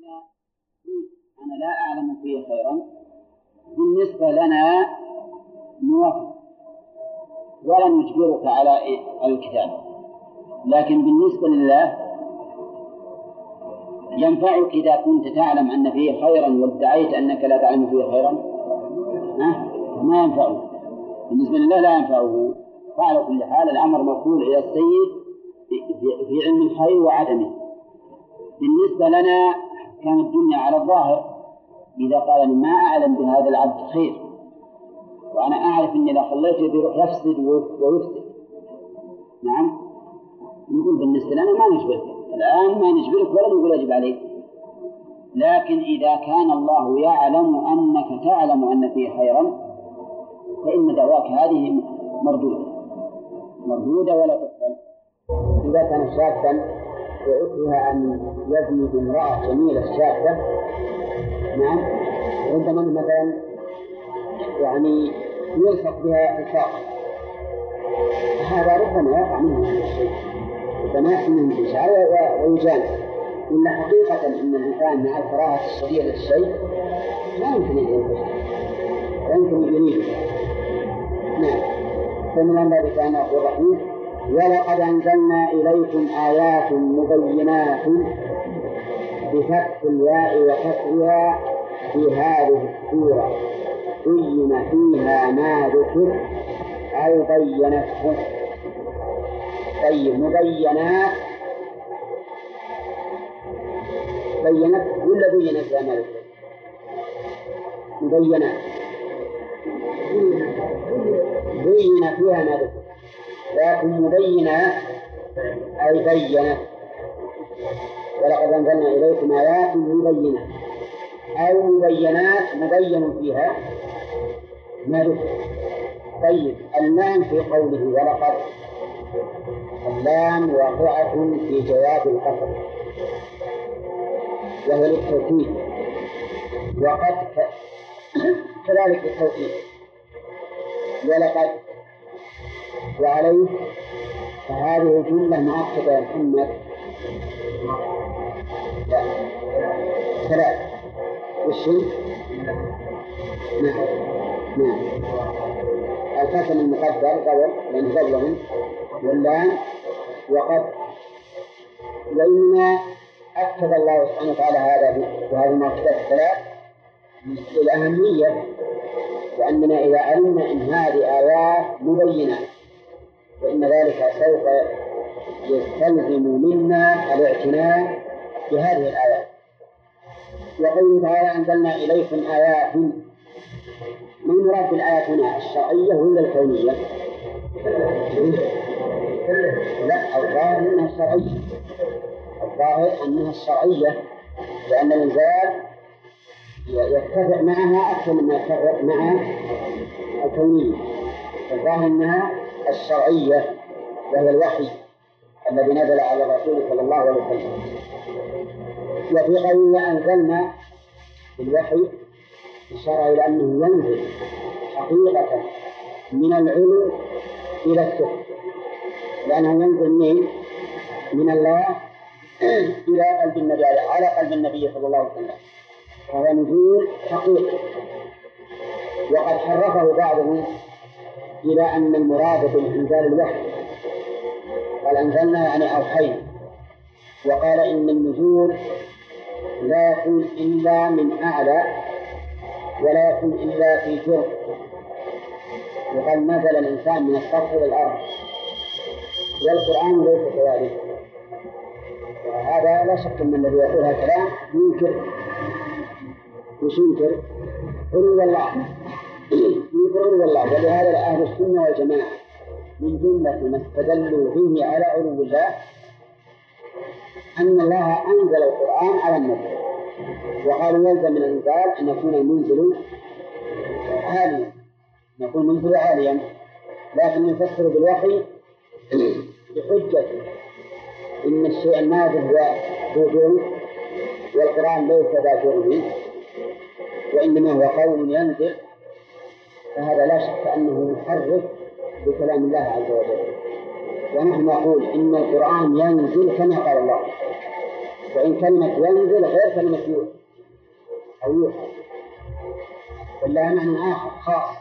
أنا لا أعلم فيه خيرا بالنسبة لنا نوافق ولا نجبرك على الكتاب، لكن بالنسبة لله ينفعك إذا كنت تعلم أن فيه خيرا وادعيت أنك لا تعلم فيه خيرا؟ ما ينفعه. بالنسبة لله لا ينفعه. فعلى كل حال الأمر موكول إلى السيد في علم الخير وعدمه. بالنسبة لنا كان الدنيا على الظاهر، إذا قال ما أعلم بهذا العبد خير وأنا أعرف أني إذا خليته بيروح يفسد ويفسد، نعم، نقول بالنسبة لنا ما نجبرك الآن، ما نجبرك ولا نقول يجب عليك. لكن إذا كان الله يعلم أنك تعلم أن فيه خيرا فإن دعواك هذه مردودة ولا تقبل. إذا كان شابا وأكره أن يزني بامرأة جميلة شابة، نعم، ربما مثلا يعني يلصق بها الفاقة، هذا ربما يقع منه الشيء، ربما يحصل منه الإشعار ويجانب. إن حقيقة أن الإنسان مع الكراهة الشديدة للشيء لا يمكن أن ينتشر، لا يمكن أن يريد. نعم. فمن الله كان الرحيم: ولقد أنزلنا إليكم آيات مبينات بفتح الياء وكسرها في هذه السورة بين فيها ما ذكر أو بينته. طيب، مبينات بينت ولا بينت يا مالك؟ مبينات بين فيها ما ذكر، لكن مبينات أي بينت. ولقد أنزلنا إليكم آيات مبينات أو مبينات مبين فيها ما ذكر. طيب، اللام في قوله ولقد، اللام واقعة في جواب القسم وهو للتوكيد، وقد كذلك التوكيد. ولقد وعليه، فهذه الجملة مؤكدة يا محمد. لا، ثلاث والشيء. نعم، القسم المقدر قبل لأن قبلهم، واللام وقد. وإنما أكد الله سبحانه وتعالى هذا بهذه المؤكدات الثلاث للأهمية، وأننا إذا علمنا أن هذه آيات مبينة فإن ذلك سوف يستلزم منا الاعتناء بهذه الآيات. وقوله تعالى: أنزلنا إليكم آيات، ما المراد بالآيات هنا؟ الشرعية ولا الكونية؟ لا، الظاهر أنها الشرعية، الظاهر أنها الشرعية، لأن الإنزال يتفق معها أكثر مما يتفق مع الكونية. الظاهر أنها الشرعية وهي الوحي الذي نزل على الرسول صلى الله عليه وسلم. وفي قوله أنزلنا بالوحي إشارة إلى أنه ينزل حقيقة من العلو إلى السفل، لأنه ينزل من الله إلى قلب النبي، على قلب النبي صلى الله عليه وسلم، وهو نزول حقيقي. وقد حرفه بعضهم إلى أن المراد بالإنزال الوحي، قال أنزلنا يعني أوحينا، وقال إن النزول لا يكون إلا من أعلى ولا يكون إلا في جرم، وقال نزل الإنسان من السطح إلى الأرض، والقرآن ليس كذلك. وهذا لا شك أن الذي يقول هذا الكلام ينكر علو الله، ينكر علو الله. ولهذا أهل السنة والجماعة من جملة ما استدلوا به على علو الله أن الله أنزل القرآن على النبي، وقالوا يلزم من الإنزال أن يكون المنزل عاليا، نقول منزل عاليا، لكن نفسر بالوحي بحجة إن الشيء النازل هو ذو جرم، والقرآن ليس ذا جرم وإنما هو قول ينزل، فهذا لا شك أنه محرف بكلام الله عز وجل. ونحن نقول إن القرآن ينزل كما قال الله، وإن كلمة ينزل غير كلمة يوحى أو يوحى ولا معنى آخر خاص.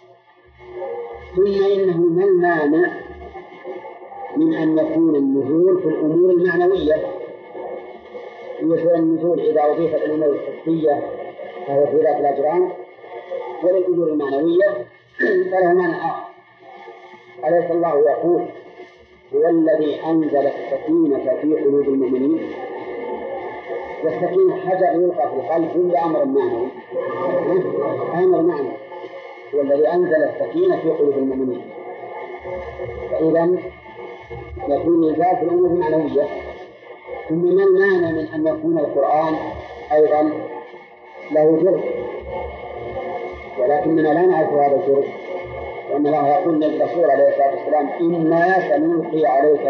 ثم إنه ما المانع من أن يكون النزول في الأمور المعنوية، يكون النزول إذا أضيف الأمور الحسية فهو في ذات الأجرام، وللأمور المعنوية فله معنى آخر. أليس الله يقول هو الذي أنزل السكينة في قلوب المؤمنين؟ والسكينة حجر يلقى في القلب كل أمر معنوي، أمر معنوي هو الذي أنزل السكينة في قلوب المؤمنين. فإذا يكون إنزال في الأمور المعنوية. ثم ما المانع من أن يكون القرآن أيضا له جرم، ولكننا لا نعرف هذا الجرم، وأن الله يقول للرسول عليه الصلاة والسلام إنا سنلقي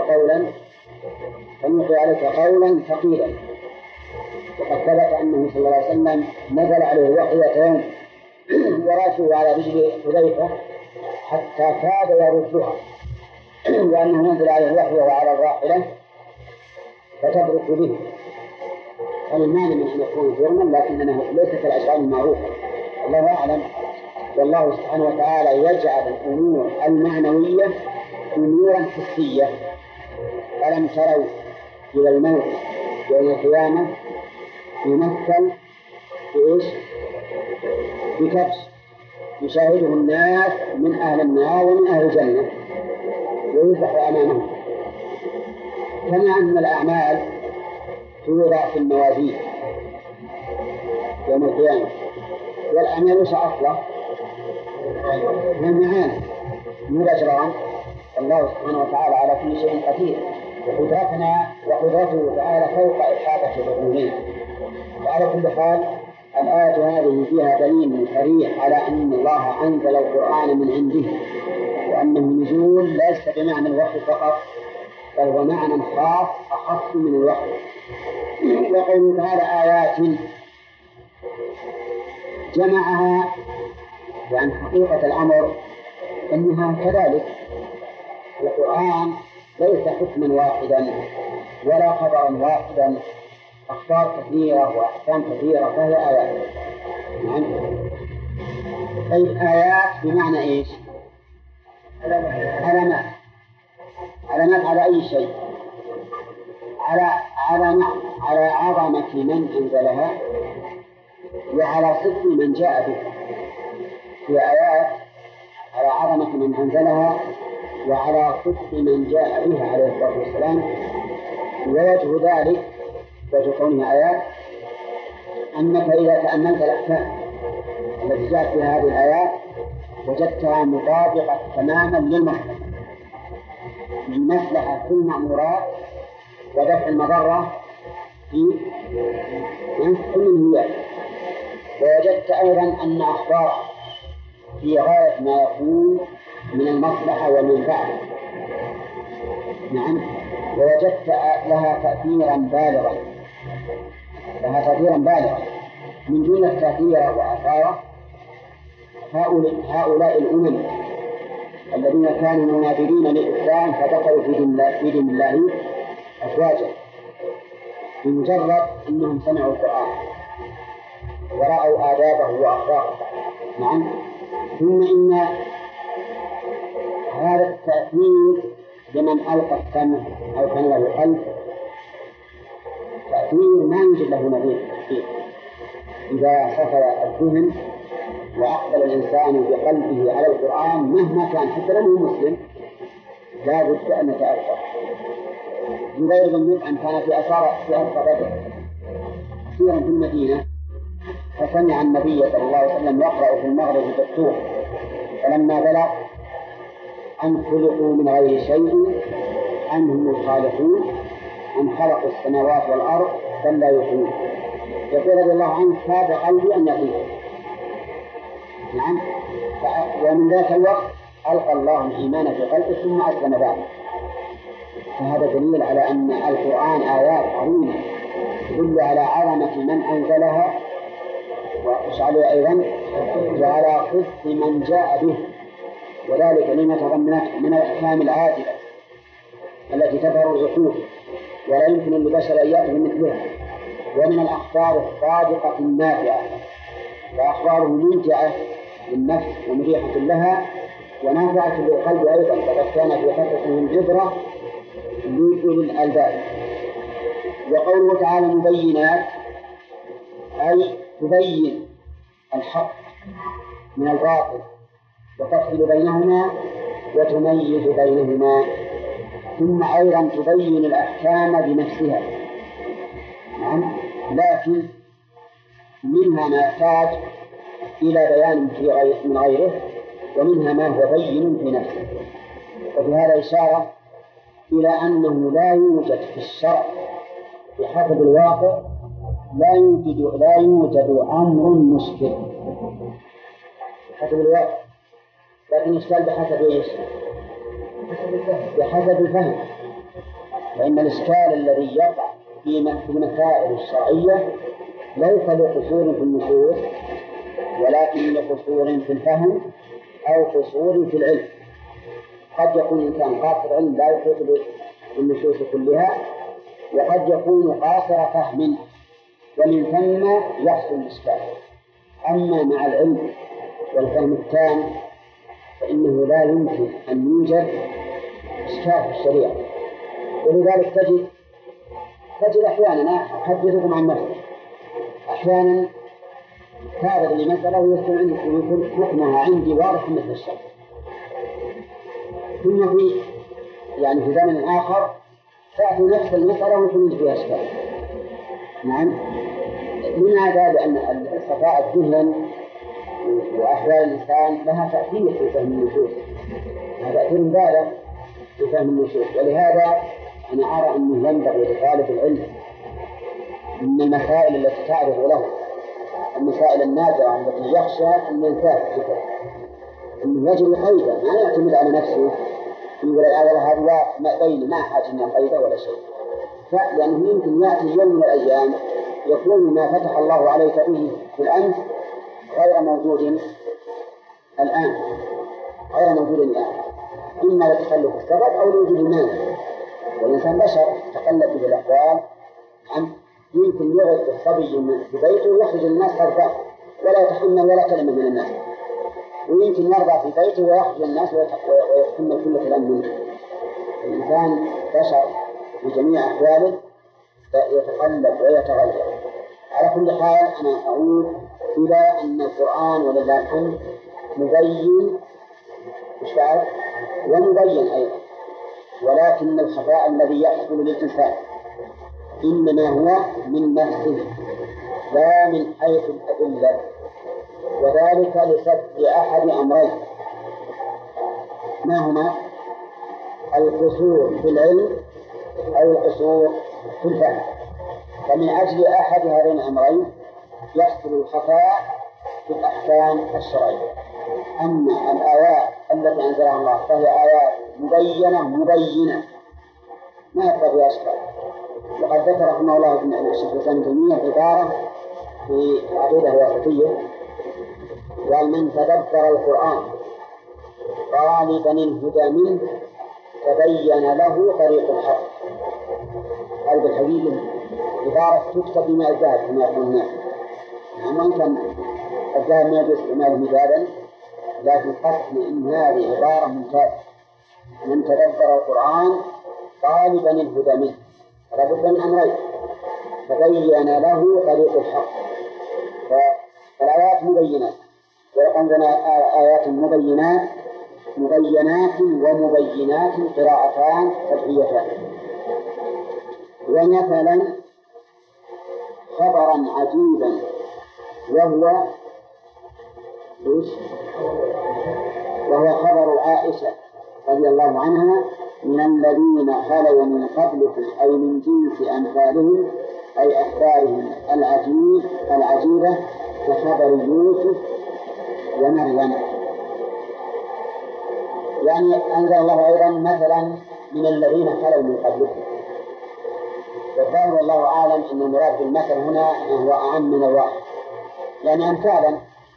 عليك قولا ثقيلا. وقد ثبت أنه صلى الله عليه وسلم نزل عليه الوحي يوم وراسه على رجل حذيفة حتى كاد يردها، لأنه ينزل عليه الوحي وعلى الراحلة فتبرك به. المانع من أن يكون جرما، لكنه ليس كالأشياء المعروفة. الله أعلم. والله سبحانه وتعالى يجعل الأمور المعنوية أمورا حسية. ألم تروا إلى الموت يوم القيامة يمثل بإيش؟ بكبش يشاهده الناس من أهل النار ومن أهل الجنة ويذبح أمامهم. كما أن الأعمال توضع في الموازين يوم القيامة، والأعمال وش أصله؟ من معاني من الأجرام. الله سبحانه وتعالى على كل شيء قدير، وقدرته تعالى فوق إحاطة العلوم. وعلى كل حال الآية هذه فيها دليل صريح على أن الله أنزل القرآن من عنده، وأن النزول ليس بمعنى الوحي فقط، بل هو معنى خاص أخص من الوحي. وقوله تعالى آيات جمعها، وعن حقيقة الأمر أنها كذلك. القرآن ليس حكما واحدا ولا خبرا واحدا، أخبار كثيرة وأحكام كثيرة، فهي آيات. نعم. طيب آيات بمعنى إيش؟ علامات على أي شيء؟ على عظمة من أنزلها وعلى صدق من جاء به. في آيات على عظمة من أنزلها وعلى صدق من جاء بها عليه الصلاة والسلام. ووجه ذلك وجه كونها آيات أنك إذا تأملت الأحكام التي جاءت في هذه الآيات وجدتها مطابقة تماما للمصلحة، من مصلحة في المأمورات ودفع المضرة في المنهيات. ووجدت أيضا أن أخبار في غاية ما يكون من المصلحة والمنفعة. نعم. ووجدت لها تأثيرا بالغا من جملة تأثير وأثاره هؤلاء الأمم الذين كانوا منابذين للإسلام فدخلوا في دين الله أفواجا بمجرد أنهم سمعوا القرآن ورأوا آدابه وأخلاقه. نعم. ثم إن هذا التأثير لمن ألقى السمع أو كان له القلب تأثير ما يوجد له نظير. إذا صفى الذهن وأقبل الإنسان بقلبه على القرآن مهما كان حتى لو مسلم لا بد أن يتأثر. جبير بن مطعم كان في أسرى بدر كثيرا في المدينة، فسمع النبي صلى الله عليه وسلم يقرأ في المغرب بالطور، فلما بلغ أن خلقوا من غير شيء أم هم الخالقون أم خلقوا السماوات والأرض بل لا يوقنون، يقول رضي الله عنه كاد قلبي أن يطير. نعم. ومن ذاك الوقت ألقى الله الإيمان في قلبه ثم أسلم بعد. فهذا دليل على أن القرآن آيات عظيمة تدل على عظمة من أنزلها وعلى أيضا وعلى صدق من جاء به، وذلك لما تضمنته من الأحكام العادلة التي تظهر العقول ولا يمكن للبشر أن يأتوا بمثلها. ومن الأخبار الصادقة النافعة، فأخباره ممتعة للنفس ومريحة لها ونافعة للقلب أيضا، فقد كان في قصصهم عبرة لأولي الألباب. وقوله تعالى مبينات أي تبين الحق من الباطل وتفصل بينهما وتميز بينهما، ثم أيضا تبين الأحكام بنفسها. نعم، لكن منها ما يحتاج إلى بيان من غيره، ومنها ما هو بين في نفسه. وفي هذا إشارة إلى أنه لا يوجد في الشرع بحسب الواقع لا يوجد أمر مشكل بحسب الواقع، لكن يشكل بحسب إيش؟ بحسب الفهم. فإن الإشكال الذي يقع في المسائل الشرعية ليس لقصور في النصوص، ولكن لقصور في الفهم أو قصور في العلم. قد يكون الإنسان قاصر علم لا يحيط بالنصوص كلها، وقد يكون قاصر فهم، ومن ثم يحصل الإشكال. أما مع العلم والفهم التام فإنه لا يمكن أن يوجد إشكال في الشريعة. ولذلك تجد أحيانا، أحدثكم عن نفسي، أحيانا تارد لمسألة ويكون حكمها عندي واضح مثل الشرع، ثم في زمن آخر تأتي نفس المسألة ويكون فيها إشكال. نعم، من هذا لأن صفاء الذهن وأحوال الإنسان لها تأثير في فهم النصوص، هذا تأثير بالغ في فهم النصوص. ولهذا أنا أرى أنه ينبغي لطالب العلم من المسائل التي تعرض له، المسائل النادرة التي يخشى أن ينساها، أنه يجري قيدا، ما يعتمد على نفسه يقول والله هذا ما بين ما حاجنا قيدا ولا شيء، لأنه يمكن يأتي يوم من الأيام يكون ما فتح الله عليك به في الأمس غير موجود الآن، إما لتخلف السبب أو لوجود المانع. والإنسان بشر تقلب به الأحوال. يمكن يغرق الصبي في بيته ويخرج الناس خلفه ولا يتحمل ولا كلمة من الناس، ويمكن يرضى في بيته ويخرج الناس ويتحمل كل كلام منه. الإنسان بشر في جميع أحواله يتقلب ويتغير. على كل حال أنا أعود إلى أن القرآن ولله الحمد مبين ومبين أيضا، ولكن الخفاء الذي يحصل للإنسان إنما هو من نفسه لا من حيث الأدلة، وذلك لسد أحد أمرين، ما هما؟ القصور في العلم أو القصور في الفهم. فمن أجل أحد هذين الأمرين يحصل الخفاء في الأحكام الشرعية. أما الآيات التي أنزلها الله فهي آيات مبينة ما يبقى فيها أشكال. وقد ذكر رحمه الله ابن الشيخ الإسلام ابن تيمية عبارة في العقيدة الواسطية، قال: من تدبر القرآن طالبا الهدى منه تبين له طريق الحق. هذا بالحقيقة عبارة تكتب بما الذهب كما يقول الناس. أما كان الذهب ما يجوز استعماله مدادا، لكن قصدنا إن هذه عبارة ممتازة. من تدبر القرآن طالبا الهدى منه، لابد من أمرين: تبين له طريق الحق. فالآيات مبينات، وعندنا آيات مبينات ومبينات قراءتان سبعيتان. ومثلا خبرا عجيبا وهو خبر عائشة رضي الله عنها: من الذين خلوا من قبلكم أي من جنس أمثالهم أي أخبارهم العجيبة كخبر يوسف ومريم. أنزل الله أيضا مثلا من الذين خلوا من قبلكم، والظاهر والله أعلم أن المراد بالمثل هنا هو أعم من الواحد، أمثالا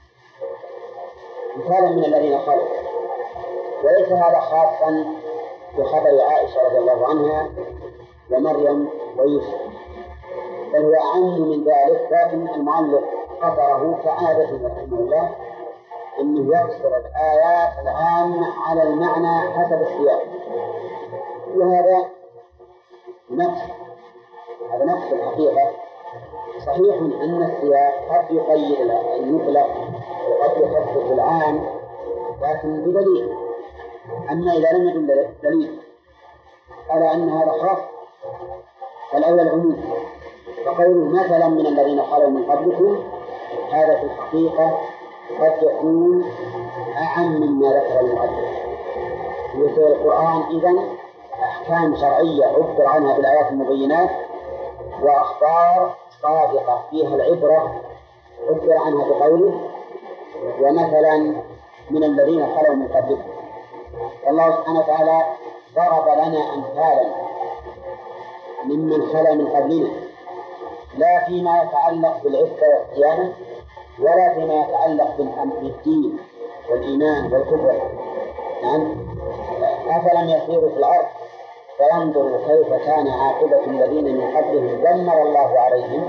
من الذين خلوا. وليس هذا خاصا بخبر عائشة رضي الله عنها ومريم ويوسف، بل هو أعم من ذلك، لكن المؤلف قدره كعادته رحمه الله أنه يقصر الآيات العامة على المعنى حسب السياق، وهذا نقص، هذا نقص الحقيقة. صحيح أن السياق قد يقيد المطلق وقد يخصص العام، لكن بدليل. أما إذا لم يدل دليل على أن هذا خاص فالأول عموم، فقوله مثلا من الذين خلوا من قبلكم هذا في الحقيقة قد يكون أعم مما ذكر المؤلف. وفي القرآن إذن أحكام شرعية عبر عنها بالآيات المبينات، وأخبار صادقة فيها العبرة عبر عنها بقوله ومثلا من الذين خلوا من قبلكم. الله سبحانه وتعالى ضرب لنا أمثالا ممن خلا من قبلنا، لا فيما يتعلق بالعفة والصيانة ولا فيما يتعلق بالدين والإيمان والكفر. نعم، أفلم يسيروا في الأرض فينظروا كيف كان عاقبة الذين من قبلهم دمر الله عليهم،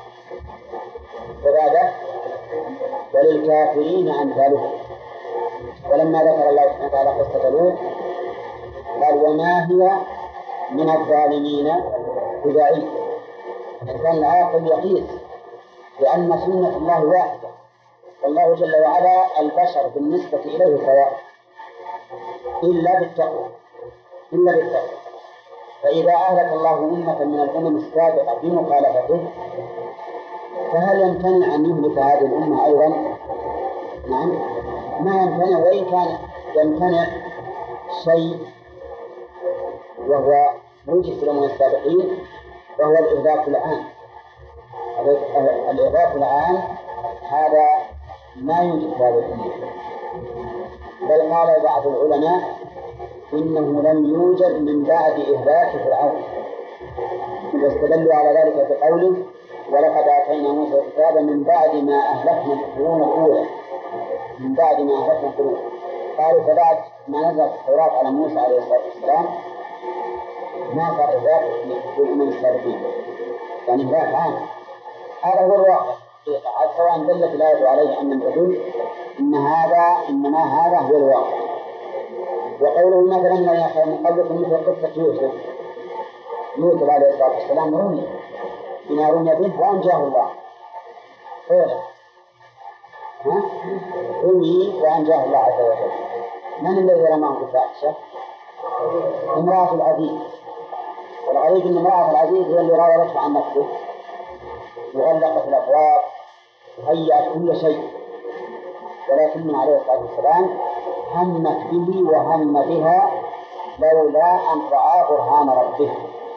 وبعده وللكافرين أمثالهم. ولما ذكر الله سبحانه وتعالى قصة لوط قال وما هي من الظالمين ببعيد. الإنسان العاقل يقيس لأن سنة الله واحدة، والله جل وعلا البشر بالنسبة إليه سواء إلا بالتقوى. فإذا أهلك الله أمة من الأمم السابقة بمخالفته فهل يمتنع أن يهلك هذه الأمة أيضا؟ نعم، ما يمتنع، وإن كان يمتنع شيء وهو موجب في الأمم السابقين، وهو الإغراق العام. الإغراق العام هذا ما يوجد في هذه الأمة، بل قال بعض العلماء إنه لم يوجد من بعد إهلاك فرعون، واستدلوا على ذلك بقوله ولقد آتينا موسى الكتاب من بعد ما أهلكنا القرون الأولى. من بعد ما أهلكنا القرون، قالوا فبعد ما نزل التوراة على موسى عليه الصلاة والسلام ما صار ذلك في الأمم السابقين، يعني إهلاك عام. هذا هو الواقع، سواء دلت الآية عليه أم لم تدل، إنما هذا هو الواقع. وقوله مثلا من يخاف من قبلكم مثل قصة يوسف عليه الصلاة والسلام رمي بما رمي به وأنجاه الله. رمي وأنجاه الله عز وجل. من الذي رماه بالفاحشة؟ امرأة العزيز. والغريب أن امرأة العزيز هي اللي راودته عن نفسه وغلقت الأبواب وهيأت كل شيء، ولكن عليه الصلاة والسلام همت به وهم بها لولا أن رأى برهان ربه.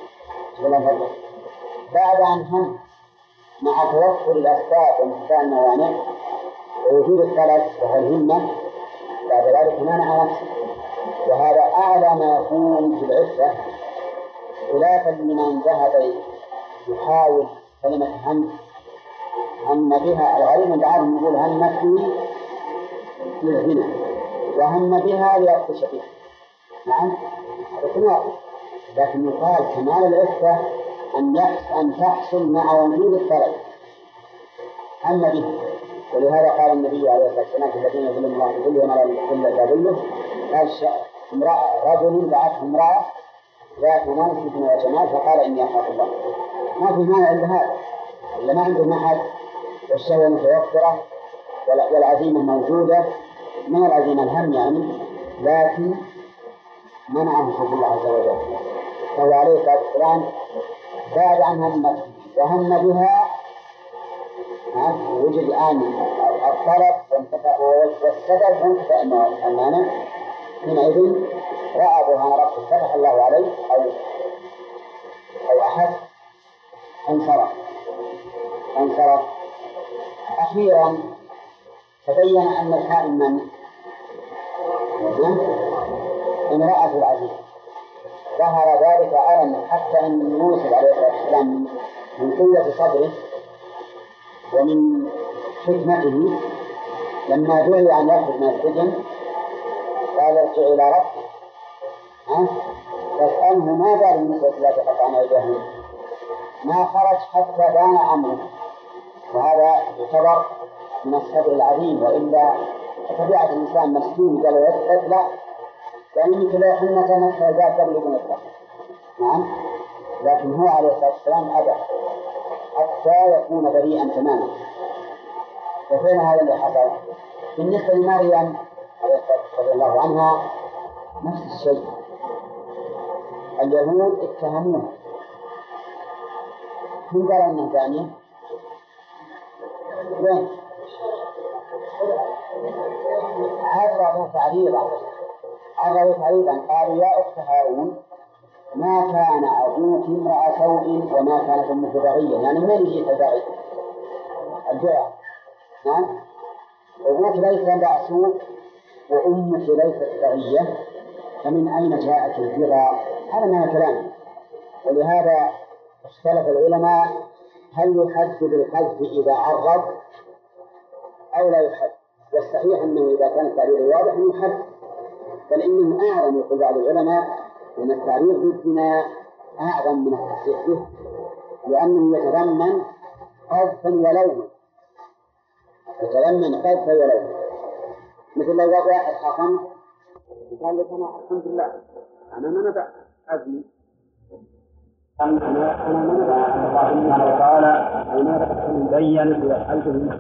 بعد أن هم مع توفر الأسباب وانتفاء الموانع ووجود الطلب وهو الهمة، بعد ذلك منع نفسه، وهذا أعلى ما يكون في العفة، خلافا لمن ذهب يحاول كلمة هم بها. الغريب بعضهم يقول همت به للزنا وهم بها ليبطش بها. نعم، لكن يقال كمال العفة أن تحصل مع وجود الطلب. هم به، ولهذا قال النبي عليه الصلاة والسلام الذين يظلمون الله بظلم ولا يظلم إلا ظله، قال رجل دعته امرأة ذات منصب وجمال فقال إني أخاف الله. ما في مانع إلا هذا، إلا ما عنده محل والشهوة متوفرة والعزيمة موجودة، من العزيمة الهم يعني، لكن منعه حب الله عز وجل. فهو عليه الصلاة والسلام بعد عن همت وهم بها وجد الآن الطلب والسبب وانتفاء المانع، حينئذ رأى برهان ربه فتح الله عليه أو أحد انصرف. أخيرا تبين أن الحائم من امرأة العزيز. ظهر ذلك علنا حتى أن يوسف عليه الصلاة والسلام من قوة صبره ومن حكمته لما دعي أن يخرج من السجن قال ارجع إلى ربك فاسأله ما بال النسوة التي قطعن أيديهن ما خرج حتى بان أمره، وهذا يعتبر من الصبر العظيم. وإلا طبيعة الإنسان مسكين قال يطلع يعني مثل لو حنا كانت حاجات قبل أن يطلع. نعم، لكن هو عليه الصلاة والسلام أبى حتى يكون بريئا تماما. وفين هذا اللي حصل؟ بالنسبة لمريم رضي الله عنها نفس الشيء، اليهود اتهموها. من قال أنها زانية؟ وين؟ عرضوا تعريضا قالوا يا أخت هارون ما كان أبوك امرأ سوء وما كانت أمك بغيا. يعني من يجي البغي؟ الجرع. نعم، أبوك ليس امرأ سوء وأمك ليست بغية، فمن أين جاءت البغى؟ هذا ما كلام. ولهذا اختلف العلماء هل يحد بالقذف إذا عرض أو لا يحد. والصحيح أنه إذا كان التعريض واضح يحد، بل إنه أعظم. يقول بعض العلماء أن التعريض بالزنا أعظم من التصريح به، لأنه يتضمن قذفا ولوما، مثل لو واحد حكم قال لك أنا الحمد لله أنا ما نبع أزمي، أنا ما نبع الله سبحانه وتعالى بين في حلفه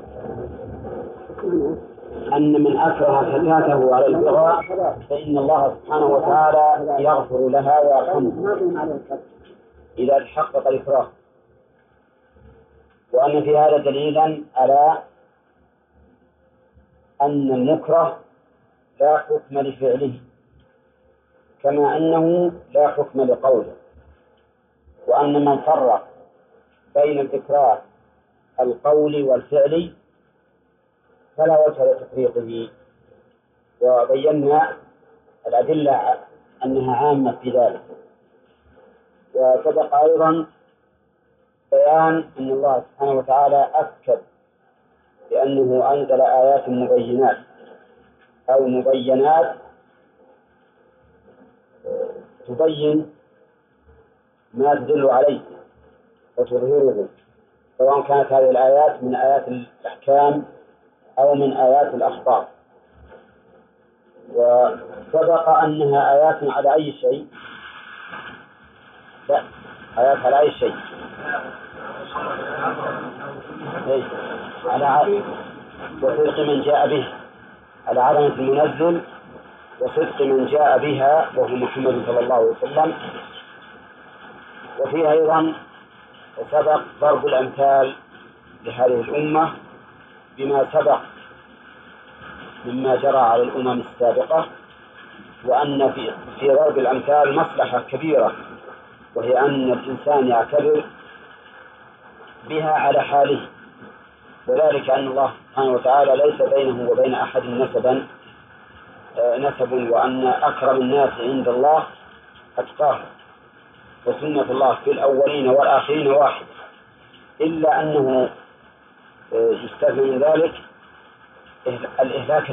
أن من أكره فتاته على البغاء فإن الله سبحانه وتعالى يغفر لها ويرحمها إذا تحقق الإكراه. وأن في هذا دليلا على أن المكره لا حكم لفعله كما أنه لا حكم لقوله، وأن من فرق بين الإكراه القولي والفعلي فلا وجه لتفريقه. وبينا الأدلة أنها عامة في ذلك. وسبق أيضا بيان أن الله سبحانه وتعالى أكد بأنه أنزل آيات مبينات أو مبينات تبين ما تدل عليه وتظهره، سواء كانت هذه الآيات من آيات الأحكام أو من آيات الأخبار. وسبق أنها آيات على أي شيء؟ لا، آيات على أي شيء؟ على وصدق من جاء به، على عظمة المنزل وصدق من جاء بها وهو محمد صلى الله عليه وسلم. وفيها أيضا سبق ضرب الأمثال لهذه الأمة بما سبق مما جرى على الأمم السابقة، وأن في ضرب الأمثال مصلحة كبيرة، وهي أن الإنسان يعتبر بها على حاله، وذلك أن الله سبحانه وتعالى ليس بينه وبين أحد نسب، وأن أكرم الناس عند الله أتقاهم، وسنة الله في الأولين والآخرين واحد، إلا أنه يستثنى من ذلك الإهلاك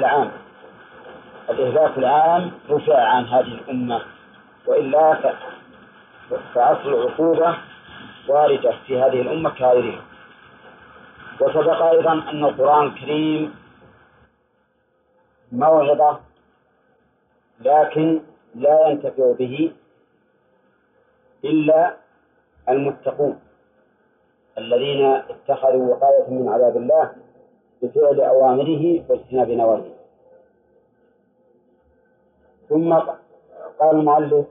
العام رفع عن هذه الأمة، وإلا فأصل العقوبة واردة في هذه الأمة كغيرها. وسبق أيضا أن القرآن الكريم موعظة، لكن لا ينتفع به إلا المتقون الذين اتخذوا وقاية من عذاب الله بفعل أوامره واجتناب نواهيه. ثم قال المؤلف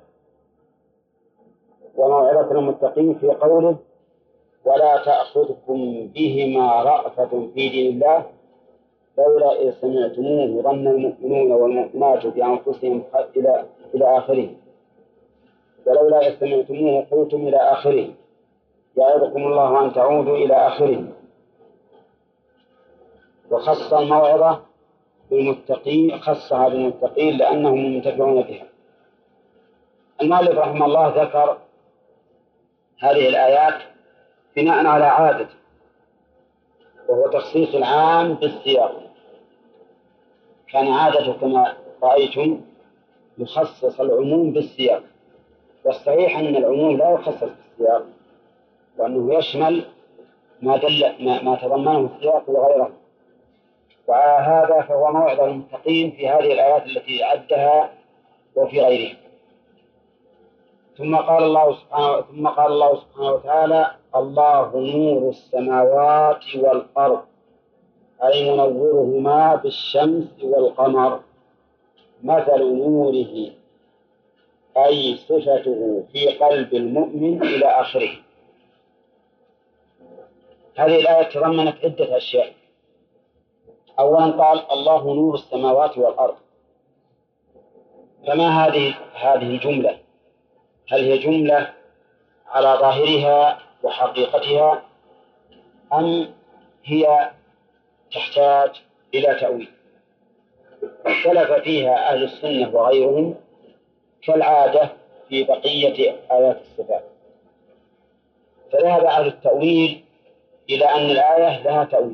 وموعظة للمتقين في قوله ولا تأخذكم بهما رأفة في دين الله لولا إذ سمعتموه ظن المؤمنون والمؤمنات بأنفسهم إلى آخره، ولولا إذ سمعتموه قلتم إلى آخره، يعظكم الله أن تعودوا إلى آخره. وخص الموعظة بالمتقين، خصها بالمتقين لأنهم منتفعون بها. المؤلف رحمه الله ذكر هذه الآيات بناء على عادة، وهو تخصيص العام بالسياق. كان عادة كما رأيتم يخصص العموم بالسياق، والصحيح أن العموم لا يخصص بالسياق، وأنه يشمل ما تضمنه السياق وغيره. وهذا فهو موعظة للمتقين في هذه الآيات التي عدها وفي غيرها. ثم قال الله سبحانه وتعالى: الله نور السماوات والأرض، أي منورهما بالشمس والقمر، مثل نوره أي صفته في قلب المؤمن إلى آخره. هذه الآية تضمنت عدة أشياء. أولا قال: الله نور السماوات والأرض. فما هذه الجملة؟ هل هي جملة على ظاهرها وحقيقتها، أم هي تحتاج إلى تأويل؟ اختلف فيها أهل السنة وغيرهم كالعادة في بقية آيات الصفات. فذهب أهل التأويل إلى أن الآية لها تأويل،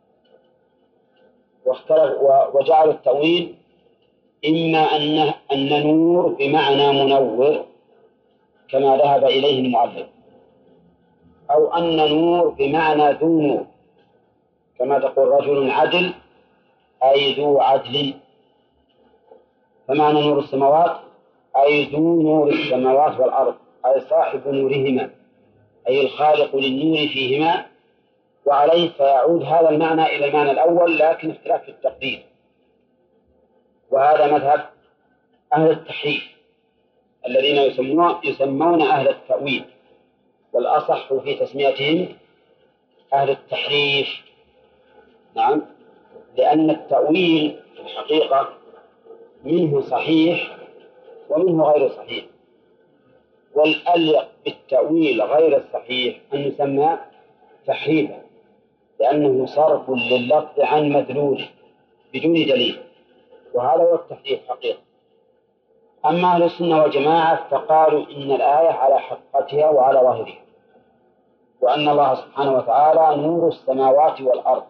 وجعلوا التأويل إما أن نور بمعنى منور كما ذهب إليه المؤلف، أو أن نور بمعنى ذو نور كما تقول رجل عدل أي ذو عدل. فمعنى نور السماوات أي ذو نور السماوات والأرض، أي صاحب نورهما، أي الخالق للنور فيهما. وعليه فيعود هذا المعنى إلى المعنى الأول، لكن اختلاف في التقدير. وهذا مذهب أهل التحريف الذين يسمون أهل التأويل، والأصح في تسميتهم أهل التحريف. نعم، لأن التأويل في الحقيقة منه صحيح ومنه غير صحيح، والأليق بالتأويل غير الصحيح أن يسمى تحريفا، لأنه صرف لللفظ عن مدلوله بدون دليل، وهذا هو التحريف حقيقة. أما أهل السنة والجماعة فقالوا إن الآية على حقيقتها وعلى ظاهرها، وأن الله سبحانه وتعالى نور السماوات والأرض.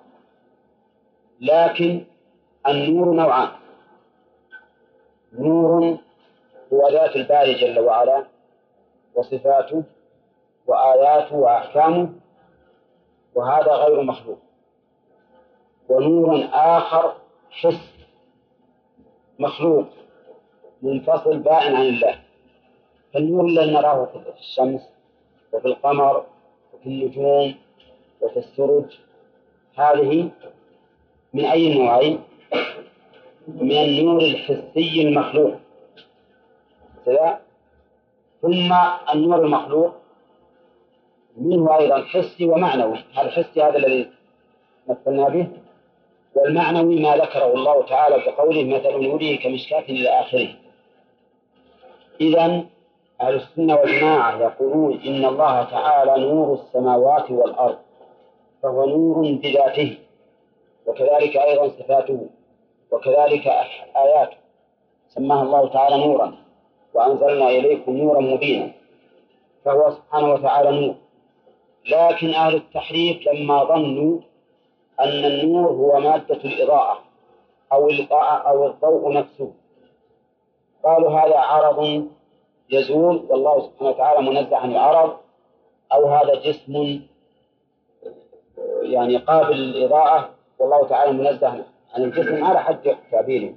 لكن النور نوعان: نور هو ذات الباري جل وعلا وصفاته وآياته وأحكامه، وهذا غير مخلوق. ونور آخر حس مخلوق منفصل بائن عن الله، فالنور الذي نراه في الشمس وفي القمر وفي النجوم وفي السرج، هذه من أي نوعين؟ من النور الحسي المخلوق. ثم النور المخلوق منه أيضا حسي ومعنوي. الحسي هذا الذي مثلنا به، والمعنوي ما ذكره الله تعالى بقوله: مثل نوره كمشكاة إلى آخره. إذن أهل السنة والجماعة يقولون إن الله تعالى نور السماوات والأرض، فهو نور بذاته، وكذلك أيضا صفاته، وكذلك آياته. سماها الله تعالى نورا: وأنزلنا إليكم نورا مبينا، فهو سبحانه وتعالى نور. لكن أهل التحريف لما ظنوا أن النور هو مادة الإضاءة أو الضوء نفسه، قالوا هذا عرض يزول والله سبحانه وتعالى منزه عن العرض، أو هذا جسم يعني قابل للإضاءة والله تعالى منزه عن الجسم، على حد تعبيره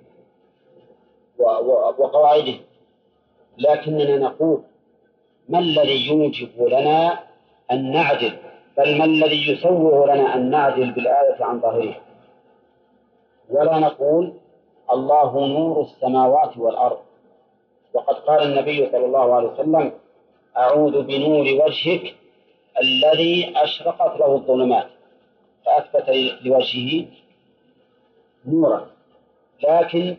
وقواعده. لكننا نقول: ما الذي يوجب لنا أن نعدل؟ بل ما الذي يسوغ لنا أن نعدل بالآية عن ظاهرها؟ ولا نقول: الله نور السماوات والأرض. وقد قال النبي صلى الله عليه وسلم: أعوذ بنور وجهك الذي أشرقت له الظلمات، فأثبت لوجهه نورا. لكن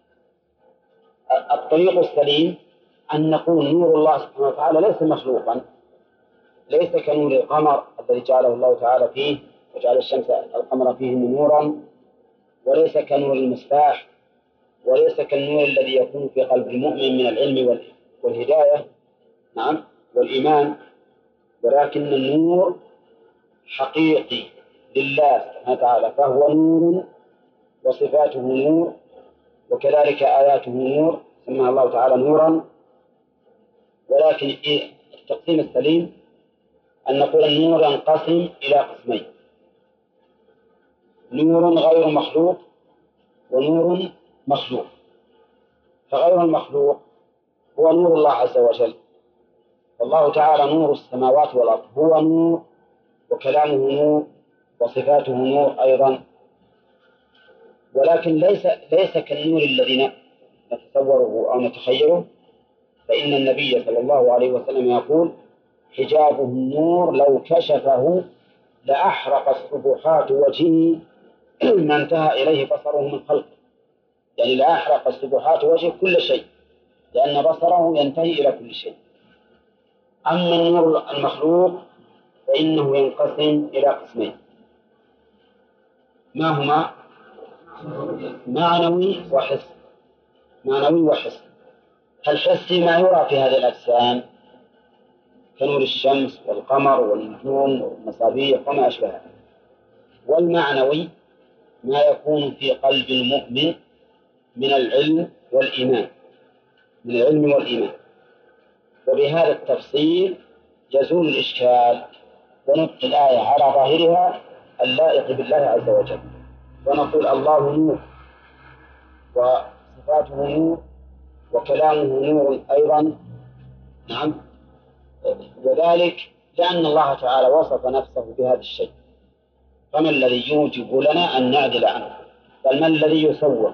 الطريق السليم أن نقول نور الله سبحانه وتعالى ليس مخلوقا، ليس كنور القمر الذي جعله الله تعالى فيه وجعل الشمس القمر فيه نورا، وليس كنور المصباح، وليس كالنور الذي يكون في قلب المؤمن من العلم والهداية، نعم، والإيمان. ولكن النور حقيقي لله سبحانه وتعالى، فهو نور وصفاته نور، وكذلك آياته نور، سماها الله تعالى نورا. ولكن التقسيم السليم أن نقول النور ينقسم إلى قسمين: نور غير مخلوق ونور مخلوق. فغير المخلوق هو نور الله عز وجل، والله تعالى نور السماوات والأرض، هو نور وكلامه نور وصفاته نور أيضا، ولكن ليس كالنور الذي نتصوره أو نتخيله. فإن النبي صلى الله عليه وسلم يقول: حجابه النور لو كشفه لأحرق سبحات وجهه ما انتهى إليه بصره من خلقه، يعني لأحرق سبحات وجهه كل شيء، لأن بصره ينتهي إلى كل شيء. أما النور المخلوق فإنه ينقسم إلى قسمين: ما هما؟ معنوي وحسي. معنوي وحسي. الحسي ما يرى في هذه الأجسام كنور الشمس والقمر والنجوم والمصابيح وما أشبهها. والمعنوي ما يكون في قلب المؤمن من العلم والإيمان، من العلم والإيمان. وبهذا التفصيل يزول الإشكال ونبقي الآية على ظاهرها اللائق بالله عز وجل، ونقول: الله نور وصفاته نور وكلامه نور أيضا. نعم، وذلك لأن الله تعالى وصف نفسه بهذا الشيء، فما الذي يوجب لنا أن نعدل عنه؟ بل ما الذي يصور؟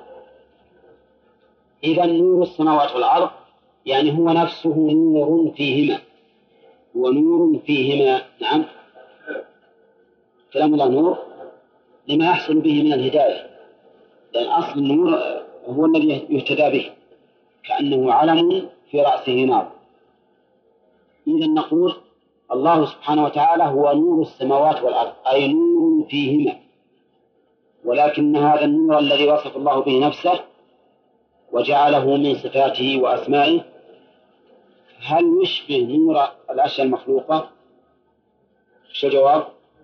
إذا نور السماوات والأرض يعني هو نفسه نور فيهما، هو نور فيهما. نعم، كلام الله نور لما يحصل به من الهداية، لأن أصل النور هو الذي يهتدى به، كأنه علم في رأسه نار. إذا نقول الله سبحانه وتعالى هو نور السماوات والأرض، أي نور فيهما، ولكن هذا النور الذي وصف الله به نفسه وجعله من صفاته وأسمائه هل يشبه نور الأشياء المخلوقة؟ شو جواب؟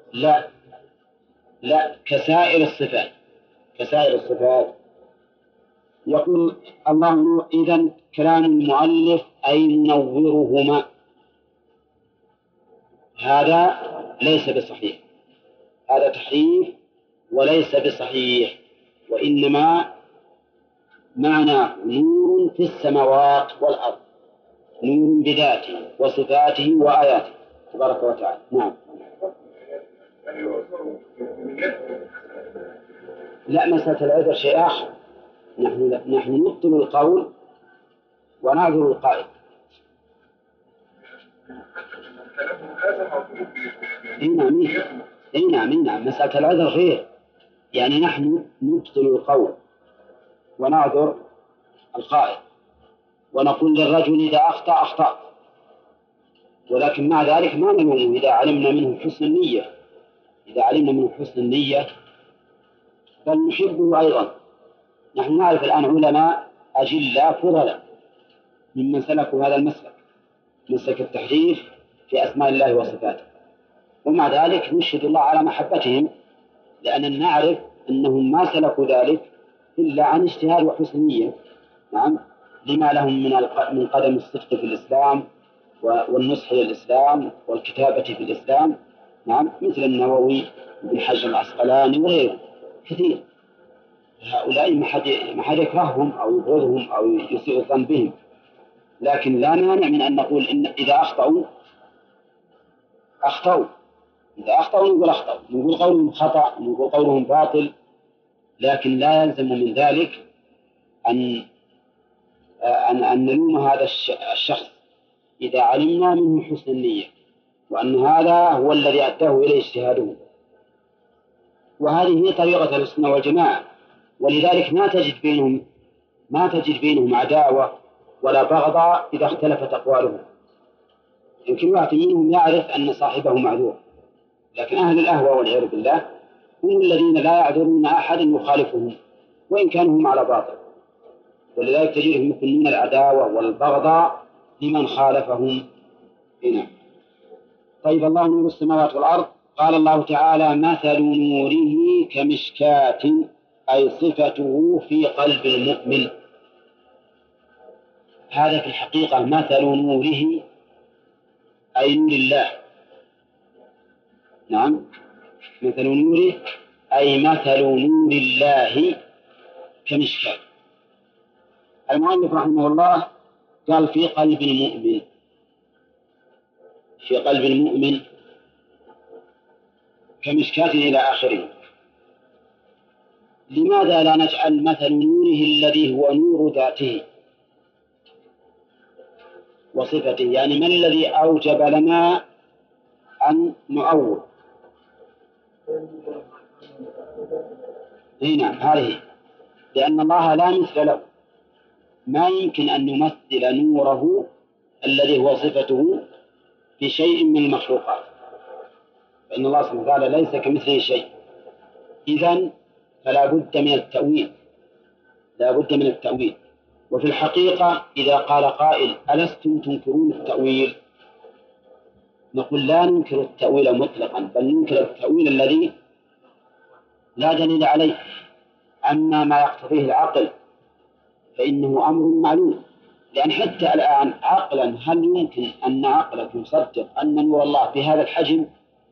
لا، كسائر الصفات، كسائر الصفات. يقول الله نور. إذن كلام المؤلف أي منورهما، هذا ليس بصحيح، هذا تحريف وليس بصحيح، وإنما معنى نور في السماوات والأرض، نور بذاته وصفاته وآياته تبارك وتعالى. نعم. لا، مسألة العذر شيء آخر. نحن نبطل القول ونعذر القائل. نعم، مسألة العذر غير، يعني نحن نبطل القول ونعذر القائل، ونقول للرجل إذا أخطأ، ولكن مع ذلك ما نلومه إذا علمنا منه حسن النية، بل نحبه أيضا. نحن نعرف الآن علماء أجلاء فضلا ممن سلكوا هذا المسلك، مسلك التحريف في أسماء الله وصفاته، ومع ذلك نشهد الله على محبتهم، لأننا نعرف أنهم ما سلكوا ذلك إلا عن اجتهاد وحسن نية. نعم، لما لهم من قدم الصدق في الإسلام والنصح للإسلام والكتابة في الإسلام. نعم، مثل النووي وابن حجر العسقلاني وغيره كثير. هؤلاء ما حد يكرههم أو يبغضهم أو يسيء الظن بهم، لكن لا مانع من أن نقول إن إذا أخطأوا نقول أخطأوا، نقول قولهم خطأ، نقول قولهم باطل، لكن لا يلزم من ذلك أن نلوم هذا الشخص إذا علمنا منه حسن النية وأن هذا هو الذي أداه إليه اجتهاده. وهذه هي طريقة السنة والجماعة، ولذلك ما تجد بينهم عداوة ولا بغضاء إذا اختلفت أقوالهم. يمكن واحد منهم يعرف أن صاحبه معذور، لكن أهل الأهوى والعياذ بالله هم الذين لا يعذرون أحد يخالفهم وإن كانوا هم على باطل، ولذلك تجدهم يثنون العداوة والبغضاء لمن خالفهم هنا. طيب، الله نور السماوات والأرض. قال الله تعالى: مثل نوره كمشكاة، أي صفته في قلب المؤمن. هذا في الحقيقة مثل نوره أي نور الله، نعم، مثل نوره أي مثل نور الله كمشكاة. المؤلف رحمه الله قال في قلب المؤمن، في قلب المؤمن كمشكاة إلى آخره. لماذا لا نجعل مثل نوره الذي هو نور ذاته وصفته؟ يعني ما الذي أوجب لنا أن نؤول؟ هنا هذه، لأن الله لا مثل له، ما يمكن أن نمثل نوره الذي هو صفته في شيء من المخلوقات، فإن الله سبحانه وتعالى ليس كمثله شيء. إذن فلا بد من التأويل، لا بد من التأويل. وفي الحقيقة إذا قال قائل ألستم تنكرون التأويل؟ نقول لا ننكر التأويل مطلقا، بل ننكر التأويل الذي لا دليل عليه. أما ما يقتضيه العقل فإنه أمر معلوم، لأن حتى الآن عقلا هل يمكن أن عقلك يصدق أن نور الله بهذا الحجم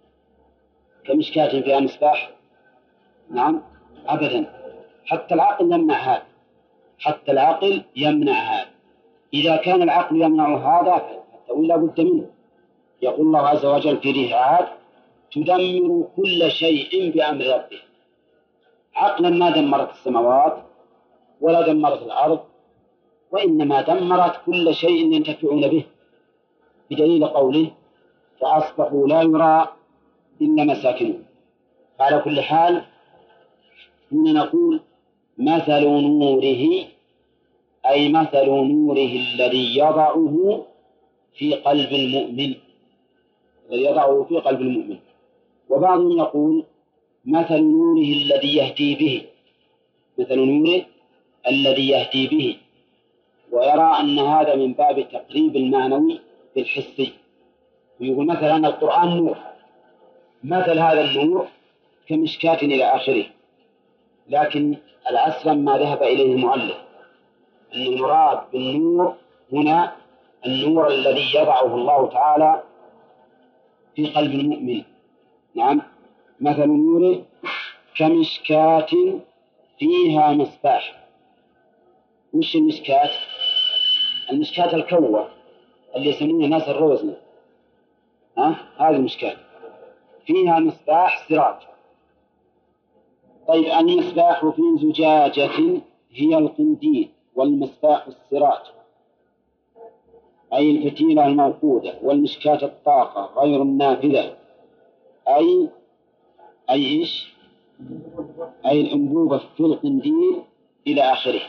كمشكاة فيها مصباح؟ نعم أبدا، حتى العقل يمنع هذا، حتى العقل يمنع هذا. إذا كان العقل يمنع هذا فالتأويل لا بد منه. يقول الله عز وجل في ريحات تدمر كل شيء بأمر ربه. عقلا ما دمرت السماوات ولا دمرت الأرض، وإنما دمرت كل شيء ينتفعون به، بدليل قوله فأصبحوا لا يرى إلا مساكنهم. على كل حال هنا نقول مثل نوره أي مثل نوره الذي يضعه في قلب المؤمن، الذي يضعه في قلب المؤمن. وبعضهم يقول مثل نوره الذي يهدي به، مثل نوره الذي يهدي به، ويرى أن هذا من باب التقريب المعنوي في الحسي. ويقول مثلا القرآن نور، مثل هذا النور كمشكاة إلى آخره. لكن الأسلم ما ذهب إليه المؤلف أن المراد بالنور هنا النور الذي يضعه الله تعالى في قلب المؤمن. نعم، مثل نوره كمشكاة فيها مصباح. وش المشكاة؟ المشكاة الكوة اللي يسمونها الناس الروزن، هذه المشكاة فيها مصباح سراج. طيب المصباح في زجاجة هي القنديل، والمصباح السراج أي الفتيلة الموقودة، والمشكاة الطاقة غير النافذة أي إيش؟ أي الأنبوبة في القنديل إلى آخره.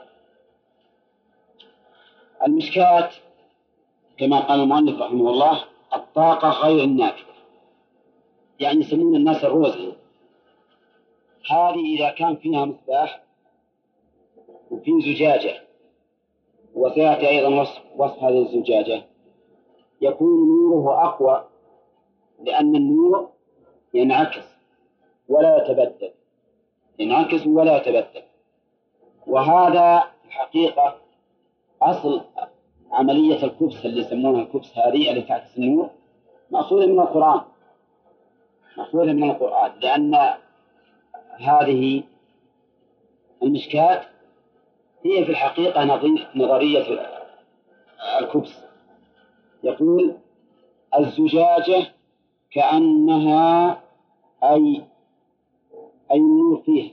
المشكاة كما قال المؤلف رحمه الله الطاقة غير النافذة، يعني يسمون الناس الروزن. هذه إذا كان فيها مصباح وفي زجاجة، وسيأتي أيضا وصف هذه الزجاجة، يكون نوره أقوى، لأن النور ينعكس ولا يتبدل، ينعكس ولا يتبدل. وهذا في الحقيقة أصل عملية الكبس اللي يسمونها الكبس، هذه اللي تعكس النور، مأخوذة من القرآن، مأخوذة من القرآن، لأن هذه المشكاة هي في الحقيقة نظرية الكبس. يقول الزجاجة كأنها أي النور فيها،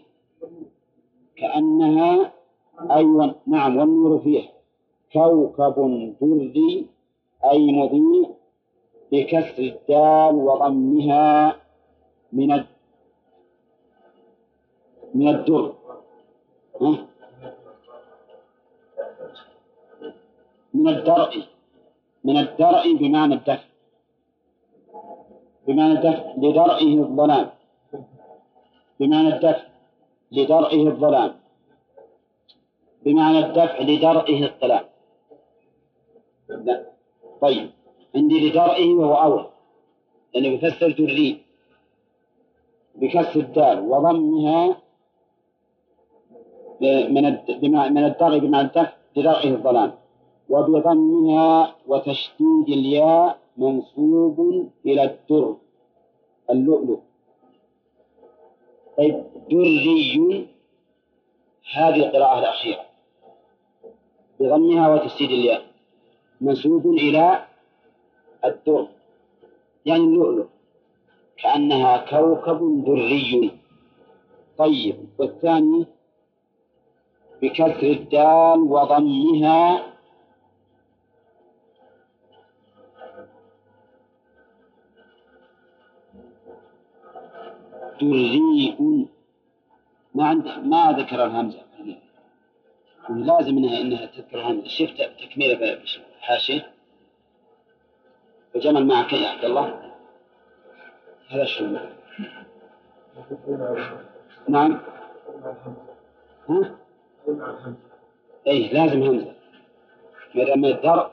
كأنها أيضا نعم والنور فيها كوكب دري أي مضيء بكسر الدال وضمها من الدر، من الدرء بمعنى الدفع، بمعنى الدفع لدرئه الظلام، بمعنى الدفع لدرئه الظلام، بمعنى الدفع لدرئه الظلام. لا. طيب عندي لدرئه وهو أول، لأنه يفسر دري بكسر الدال وضمها من الدرء بمعنى الدفع لدرئه الظلام، وبضمها وتشديد الياء منصوب إلى الدر اللؤلؤ. طيب دري، هذه القراءة الأخيرة بضمها وتسديد الياء، منسوب إلى الدر يعني اللؤلؤ، كأنها كوكب دري. طيب والثاني بكسر الدال وضمها دريء، ما ذكر الهمزة، لازم إنها تذكر الهمزة. شفت تكملة حاشية وجمل معك يا عبد الله، هذا شو؟ نعم. ها؟ أي لازم همزة من الدرء.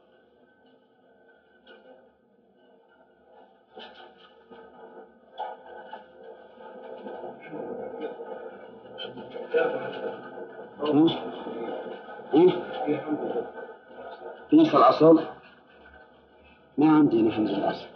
في نص الأصل ما عندنا همزة الأصل.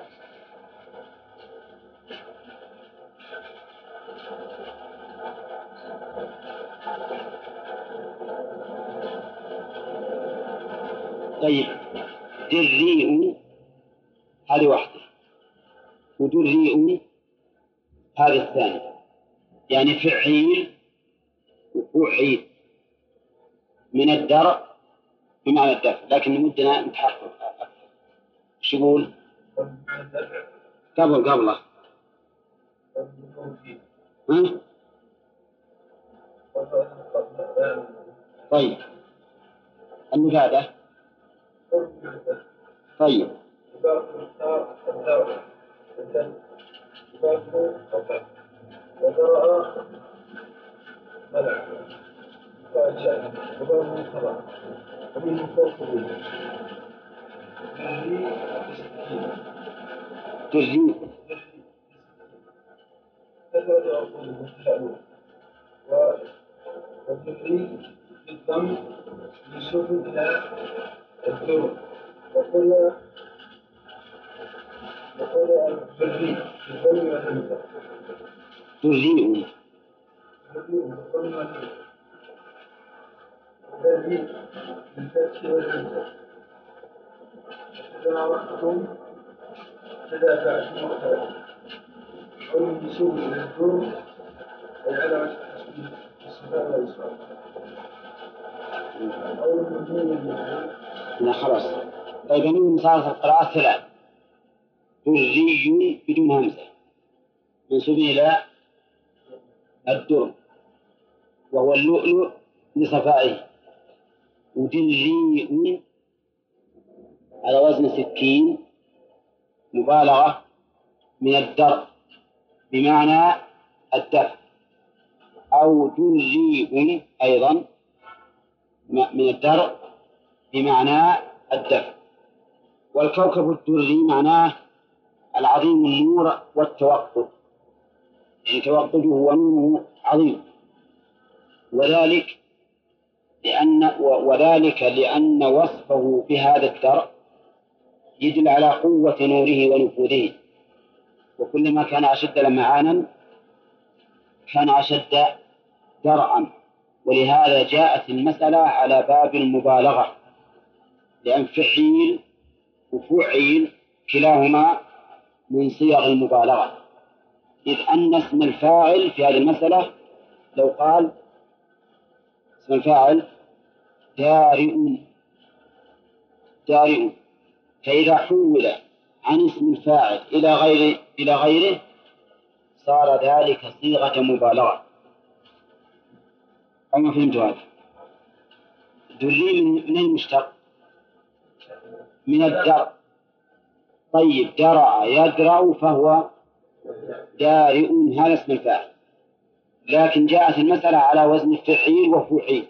طيب دريء هذه واحدة، ودريء هذه الثانية، يعني فعيل وفعيل من الدرء بمعنى الدفع، لكن مدنا نتحقق أكثر. شو يقول؟ قبله ها؟ طيب المفادة. طيب تجزي والذكري بالضم منسوب إلى الدر، وقلنا البري بالضم والهمزة. تجزي بالضم والهمزة، وذلك بالفتح والهمزة. إذا عرفتم تدافعتم واختلفتم. والمنسوب إلى الدر أي على وجه الصفات والإصرار. لا خلاص. طيب من صارت القراءة ثلاث: دري بدون همزة منسوب إلى الدر وهو اللؤلؤ لصفائه، ودريء على وزن سكين مبالغة من الدر بمعنى الدفع، أو دريء أيضا من الدرء بمعنى الدفع. والكوكب الدري معناه العظيم النور والتوقد، يعني توقده ونوره عظيم، وذلك لأن وصفه بهذا الدرء يدل على قوة نوره ونفوذه، وكلما كان أشد لمعانا كان أشد درءا، ولهذا جاءت المسألة على باب المبالغة، لأن فعيل وفعيل كلاهما من صيغ المبالغة، إذ أن اسم الفاعل في هذه المسألة لو قال اسم الفاعل دارئ، فإذا حول عن اسم الفاعل إلى غيره صار ذلك صيغة مبالغة. أما فهمت هذا؟ دري من المشتق من الدرء. طيب درع يدرع فهو دارئ، هذا اسم الفاعل، لكن جاءت المسألة على وزن فعيل وفعيل.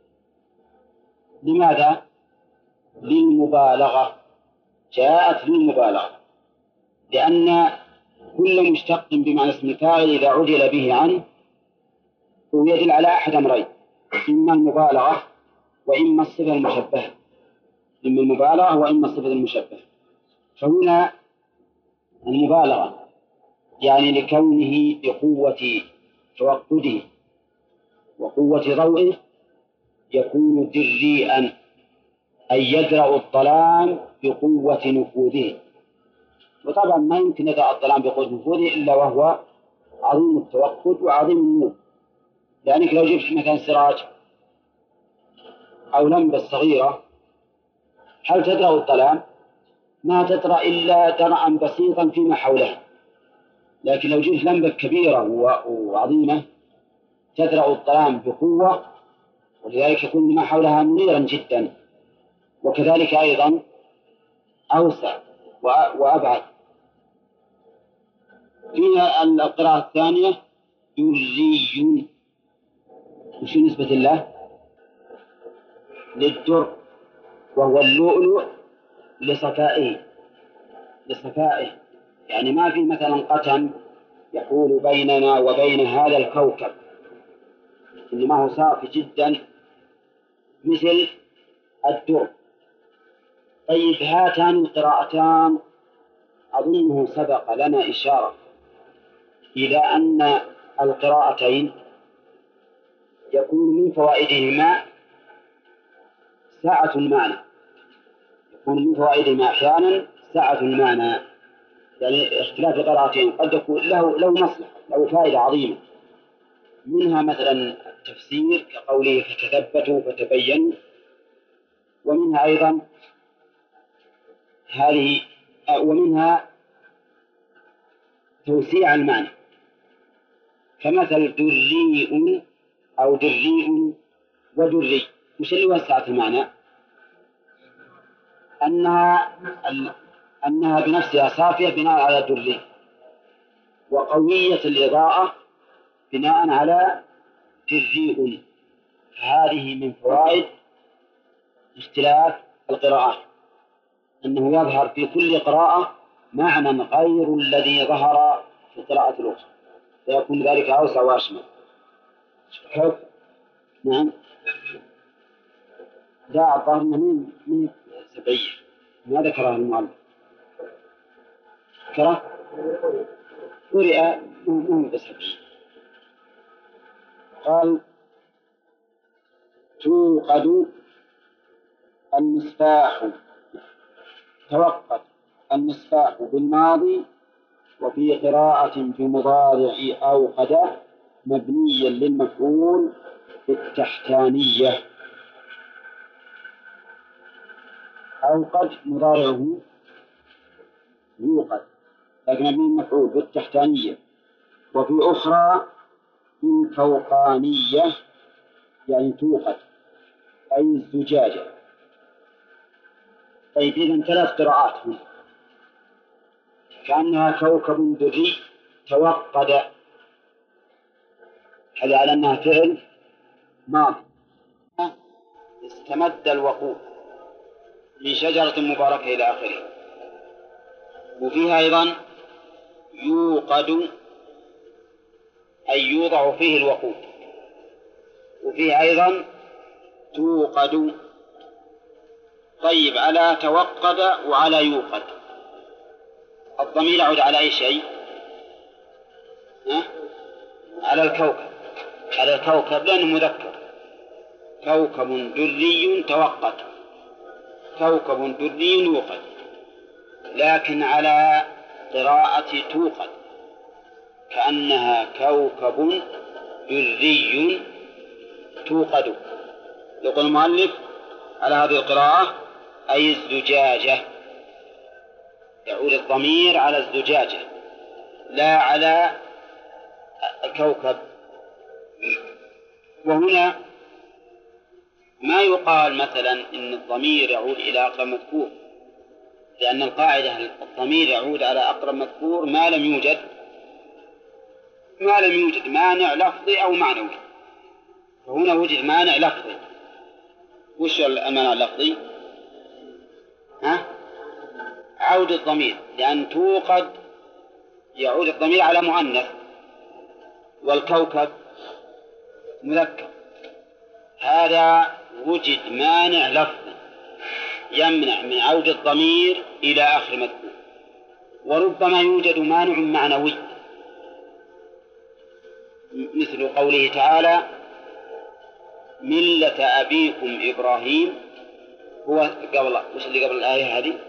لماذا؟ للمبالغة، جاءت للمبالغة، لأن كل مشتق بمعنى اسم الفاعل إذا عدل به عنه هو يدل على أحد أمرين: إما المبالغة وإما الصفة المشبهة، إما المبالغة وإما الصفة المشبهة. فهنا المبالغة يعني لكونه بقوة توقده وقوة ضوئه يكون دريئا، أي يدرأ الظلام بقوة نفوذه. وطبعا ما يمكن يدرأ الظلام بقوة نفوذه إلا وهو عظيم التوقد وعظيم النور، لأنك لو جبت مثلا سراج أو لمبة صغيرة هل تدرأ الظلام؟ ما تدرأ إلا درءا بسيطا فيما حولها، لكن لو جبت لمبة كبيرة وعظيمة تدرأ الظلام بقوة، ولذلك يكون ما حولها منيرا جدا. وكذلك أيضا أوسع وأبعد. في القراءة الثانية دري، وش نسبة الله للدر، وهو اللؤلؤ لصفائه، يعني ما في مثلا قتم يحول بيننا وبين هذا الكوكب، إنما هو صافي جدا مثل الدر. طيب هاتان القراءتان أظنه سبق لنا إشارة إلى أن القراءتين يكون من فوائدهما سعة المعنى، يكون من فوائدهما أحيانا سعة المعنى، يعني اختلاف القراءتين قد يكون له مصلحة، له فائدة عظيمة، منها مثلا التفسير كقوله فتثبتوا فتبينوا، ومنها أيضا ومنها توسيع المعنى، كمثل دريء أو دريء ودري. مش اللي وسعت المعنى؟ أنها بنفسها صافية بناء على دري، وقوية الإضاءة بناء على دريء. هذه من فوائد اختلاف القراءات، أنه يظهر في كل قراءة معنى غير الذي ظهر في القراءة الأخرى، فيكون ذلك أوسع وأشمل. نعم. لا الظاهر من سبعية ما ذكرها المؤلف، ذكره قرئ مو بسبعية. قال توقد المصباح، توقد المصباح بالماضي، وفي قراءة بمضارع أوقد مبنيا للمفعول بالتحتانية. أوقد مضارعه يوقد لكن مبني المفعول بالتحتانية، وفي أخرى بالفوقانية يعني توقد أي الزجاجة. طيب إذن 3 قراءات هنا، كأنها كوكب دري توقد، هذا على أنها فعل ماضي. استمد الوقود من شجرة مباركة إلى آخره. وفيها أيضا يوقد أي يوضع فيه الوقود، وفيه أيضا توقد. طيب على توقد وعلى يوقد الضمير يعود على أي شيء؟ على الكوكب، على الكوكب لأنه مذكر، كوكب دري توقد، كوكب دري يوقد. لكن على قراءة توقد كأنها كوكب دري توقد. يقول المؤلف على هذه القراءة أي الزجاجة، يعود الضمير على الزجاجة لا على الكوكب. وهنا ما يقال مثلا إن الضمير يعود إلى أقرب مذكور، لأن القاعدة الضمير يعود على أقرب مذكور ما لم يوجد مانع لفظي أو معنوي. فهنا وجد مانع لفظي. وش المانع اللفظي؟ عود الضمير، لأن توقد يعود الضمير على مؤنث والكوكب مذكر. هذا وجد مانع لفظي يمنع من عود الضمير إلى آخر مذكور. وربما يوجد مانع معنوي قوله تعالى ملة أبيكم إبراهيم هو قبل وش اللي قبل الآية هذه؟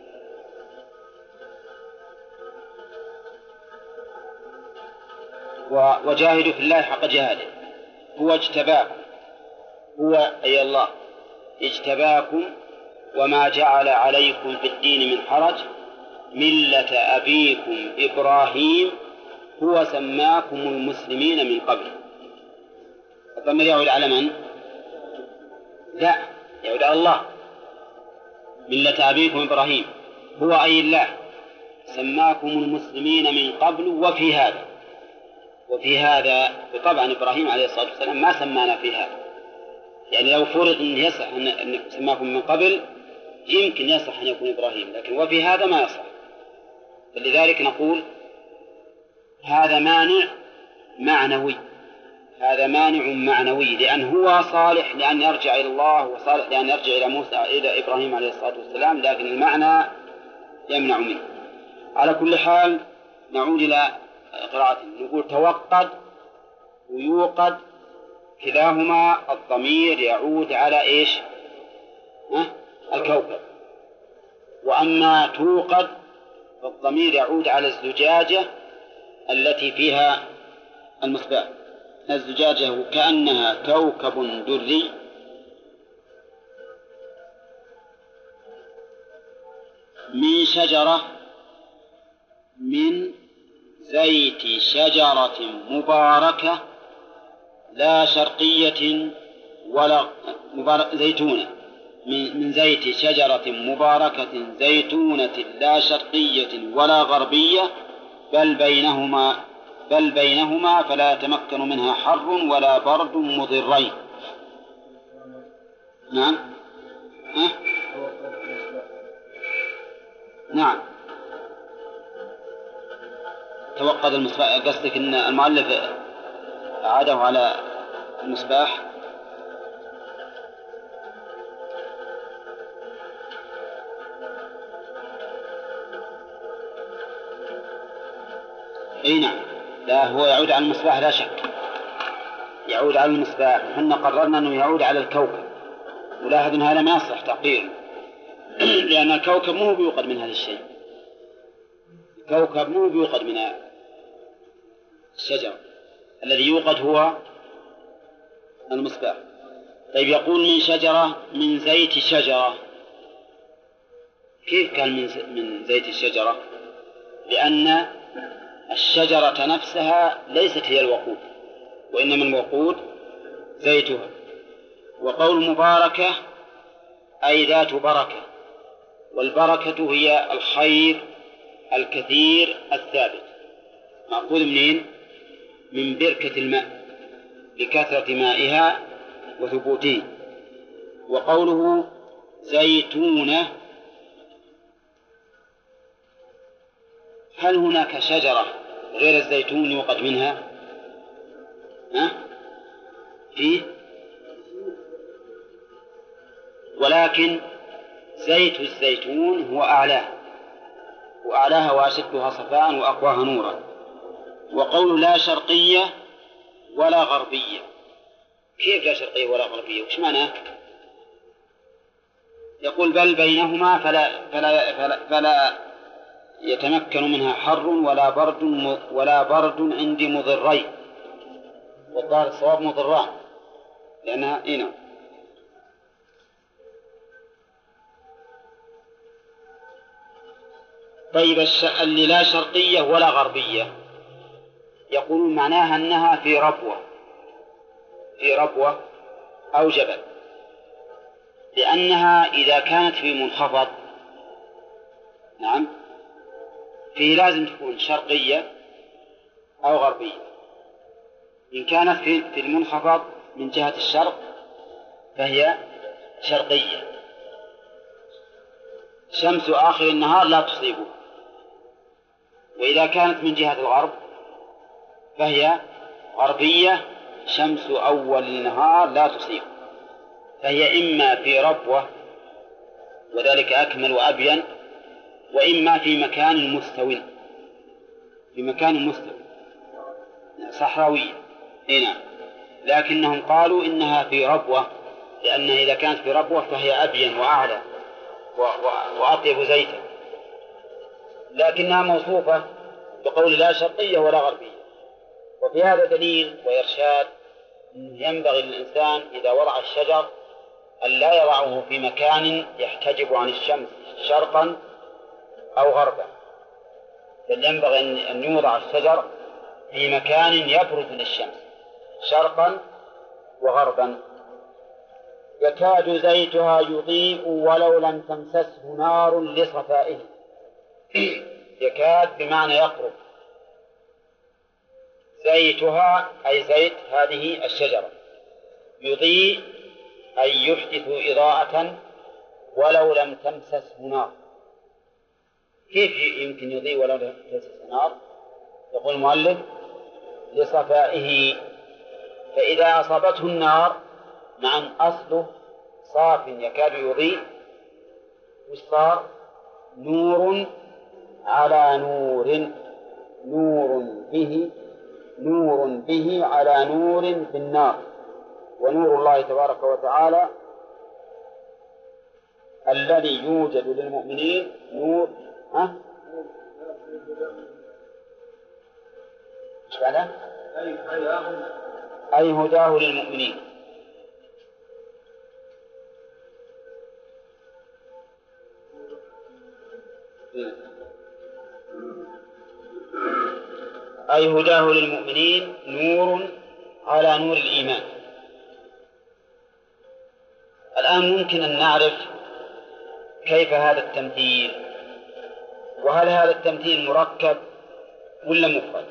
وجاهدوا في الله حق جهاده هو اجتباكم هو أي الله اجتباكم وما جعل عليكم في الدين من حرج ملة أبيكم إبراهيم هو سماكم المسلمين من قبل. الضمير يعود على من؟ لا، يعود على الله. ملة أبيكم إبراهيم هو أي الله سماكم المسلمين من قبل وفي هذا طبعا إبراهيم عليه الصلاة والسلام ما سمانا في هذا، يعني لو فرض أن يصح أن سماكم من قبل يمكن يصح أن يكون إبراهيم، لكن وفي هذا ما يصح. فلذلك نقول هذا مانع معنوي، هذا مانع معنوي، لأن هو صالح لأن يرجع إلى الله وصالح لأن يرجع إلى موسى إلى إبراهيم عليه الصلاة والسلام، لكن المعنى يمنع منه. على كل حال نعود إلى قراءته، نقول توقد ويوقد كلاهما الضمير يعود على إيش؟ الكوكب. وأما توقد فالضمير يعود على الزجاجة التي فيها المصباح. الزجاجة كأنها كوكب دري من شجرة من زيت شجرة مباركة لا شرقية ولا زيتونة من زيت شجرة مباركة زيتونة لا شرقية ولا غربية بل بينهما فلا يتمكن منها حر ولا برد مضرين. نعم نعم توقد المصباح. قصدك أن المؤلف أعاده على المصباح؟ اي نعم، لا هو يعود على المصباح لا شك، يعود على المصباح. احنا قررنا انه يعود على الكوكب، ولاحظ ان هذا ما يصح تقدير لان الكوكب مو بيوقد من هذا الشيء، الكوكب مو بيوقد من الشجر، الذي يوقد هو المصباح. طيب يقول من شجرة من زيت شجرة، كيف كان من زيت الشجرة؟ لأن الشجرة نفسها ليست هي الوقود، وإنما الوقود زيتها. وقول مباركة أي ذات بركة، والبركة هي الخير الكثير الثابت، مأخوذ منين؟ من بركة الماء لكثرة مائها وثبوته. وقوله زيتونة، هل هناك شجرة غير الزيتون يوقد منها؟ فيه، ولكن زيت الزيتون هو أعلاها وأشدها صفاء وأقواها نورا. وقول لا شرقية ولا غربية، كيف لا شرقية ولا غربية؟ وش معناه؟ يقول بل بينهما فلا يتمكن منها حر ولا برد عندي مضرين، والظاهر الصواب مضران لأنها إينا. طيب اللي لا شرقية ولا غربية يقولون معناها أنها في ربوة أو جبل، لأنها إذا كانت في منخفض نعم فيه لازم تكون شرقية أو غربية. إن كانت في المنخفض من جهة الشرق فهي شرقية، شمس آخر النهار لا تصيبه. وإذا كانت من جهة الغرب فهي غربية، شمس أول النهار لا تصيب. فهي إما في ربوة وذلك أكمل وأبين، وإما في مكان مستوٍ، في مكان مستوٍ صحراوي. هنا، لكنهم قالوا إنها في ربوة، لأن إذا كانت في ربوة فهي أبين وأعلى وأطيب زيتا، لكنها موصوفة بقول لا شرقية ولا غربية. وفي هذا دليل وإرشاد ينبغي للإنسان إذا وضع الشجر أن لا يضعه في مكان يحتجب عن الشمس شرقا أو غربا، بل ينبغي أن يوضع الشجر في مكان يبرز للشمس شرقا وغربا. يكاد زيتها يضيء ولو لم تمسسه نار لصفائه. يكاد بمعنى يقرب. زيتها أي زيت هذه الشجرة، يضيء أي يحدث إضاءة ولو لم تمسسه نار. كيف يمكن يضيء ولو لم تمسسه نار؟ يقول المؤلف لصفائه، فإذا أصابته النار مع أصله صاف يكاد يضيء، وصار نور على نور، نور به على نور في النار. ونور الله تبارك وتعالى الذي يوجد للمؤمنين نور أي هداه للمؤمنين. أي هداه للمؤمنين نور على نور الإيمان. الآن ممكن أن نعرف كيف هذا التمثيل، وهل هذا التمثيل مركب ولا مفرد؟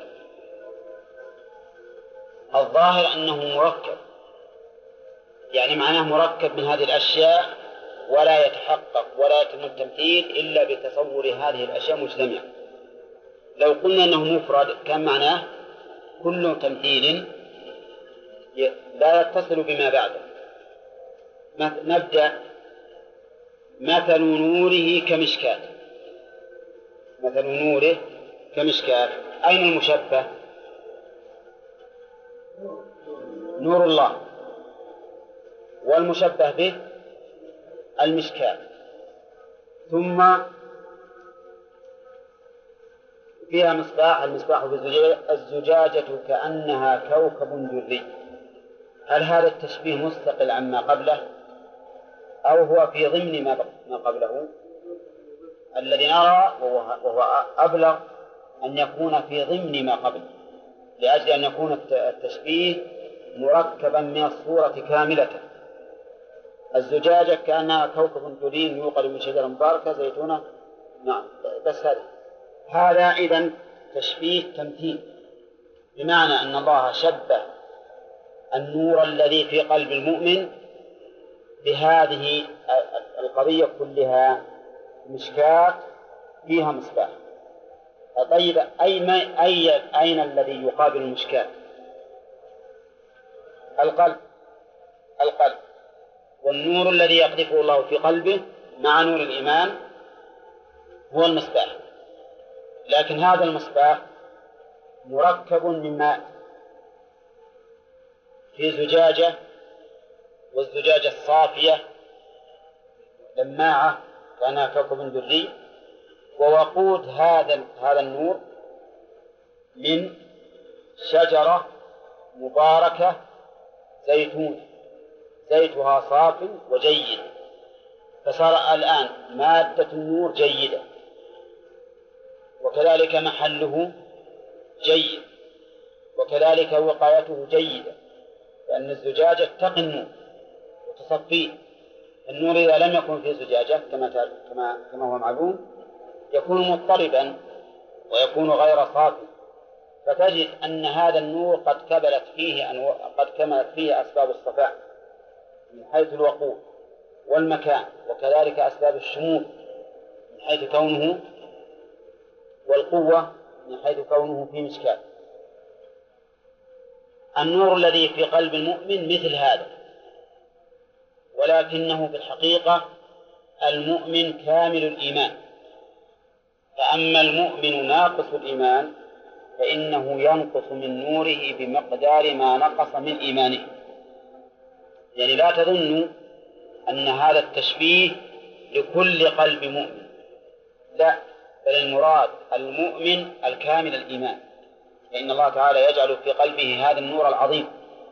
الظاهر أنه مركب، يعني معناه مركب من هذه الأشياء، ولا يتحقق ولا يتم التمثيل إلا بتصور هذه الأشياء مجتمعة. لو قلنا أنه مفرد كان معناه كل تمثيل لا يتصل بما بعده. نبدأ مثل نوره كمشكاة. مثل نوره كمشكاة، أين المشبه؟ نور الله، والمشبه به المشكاة. ثم فيها مصباح، المصباح الزجاجة كأنها كوكب دري. هل هذا التشبيه مستقل عما قبله أو هو في ضمن ما قبله؟ الذي نرى وهو أبلغ أن يكون في ضمن ما قبله، لأجل أن يكون التشبيه مركبا من الصورة كاملة. الزجاجة كأنها كوكب دري يوقد من شجرة مباركة زيتونة. نعم، بس هذا إذن تشبيه تمثيل، بمعنى أن الله شبه النور الذي في قلب المؤمن بهذه القضية كلها، مشكاة فيها مصباح. طيب أين الذي يقابل المشكاة؟ القلب. والنور الذي يقذفه الله في قلبه مع نور الإيمان هو المصباح. لكن هذا المصباح مركب من ماء في زجاجة، والزجاجة الصافية لماعة كأنها كوكب دري. ووقود هذا النور من شجرة مباركة زيتون زيتها صاف وجيد، فصار الآن مادة النور جيدة، وكذلك محله جيد، وكذلك وقايته جيدة، لأن الزجاجة تقي النور وتصفيه. النور إذا لم يكن في زجاجة كما هو معلوم يكون مضطربا ويكون غير صافي، فتجد أن هذا النور قد كملت فيه أسباب الصفاء من حيث الوقود والمكان، وكذلك أسباب الشمول من حيث كونه، والقوة من حيث كونه في مشكاة. النور الذي في قلب المؤمن مثل هذا، ولكنه في الحقيقة المؤمن كامل الإيمان. فأما المؤمن ناقص الإيمان فإنه ينقص من نوره بمقدار ما نقص من إيمانه. يعني لا تظنوا أن هذا التشبيه لكل قلب مؤمن، لا، بل المراد المؤمن الكامل الإيمان، فإن الله تعالى يجعل في قلبه هذا النور العظيم،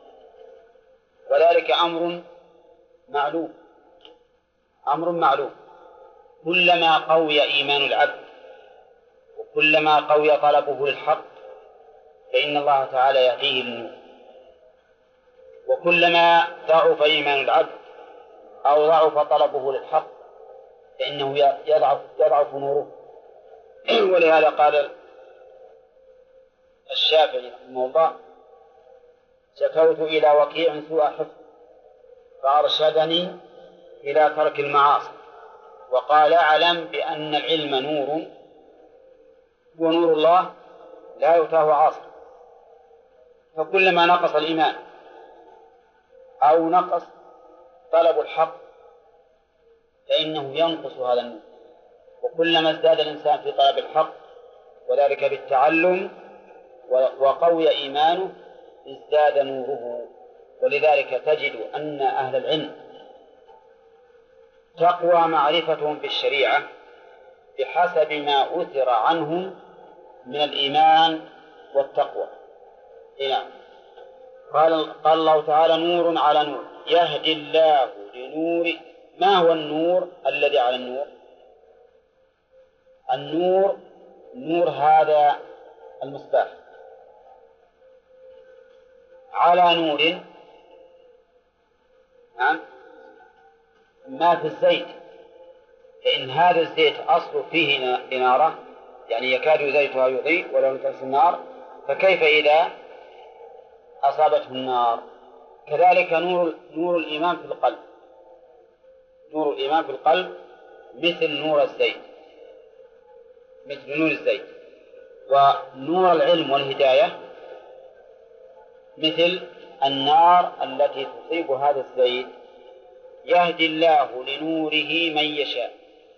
وذلك أمر معلوم. كلما قوي إيمان العبد وكلما قوي طلبه للحق فإن الله تعالى يهديه للنور، وكلما ضعف إيمان العبد أو ضعف طلبه للحق فإنه يضعف نوره. ولهذا قال الشافعي رحمه الله: شكوت إلى وكيع سوء حفظ فأرشدني إلى ترك المعاصي، وقال: أعلم بأن العلم نور ونور الله لا يؤتاه عاصي. فكلما نقص الإيمان أو نقص طلب الحق فإنه ينقص هذا النور، وكلما ازداد الإنسان في طلب الحق وذلك بالتعلم وقوي إيمانه ازداد نوره. ولذلك تجد أن أهل العلم تقوى معرفتهم بالشريعة بحسب ما أثر عنهم من الإيمان والتقوى. قال الله تعالى: نور على نور يهدي الله لنور. ما هو النور الذي على النور؟ النور هذا المصباح على نور، نعم، ما في الزيت، فإن هذا الزيت أصل فيه إنارة، يعني يكاد زيتها يضيء ولو لم تمس النار، فكيف إذا أصابته النار؟ كذلك نور الإيمان في القلب، نور الإيمان في القلب مثل نور الزيت، مثل نور الزيت. ونور العلم والهداية مثل النار التي تصيب هذا الزيت. يهدي الله لنوره من يشاء.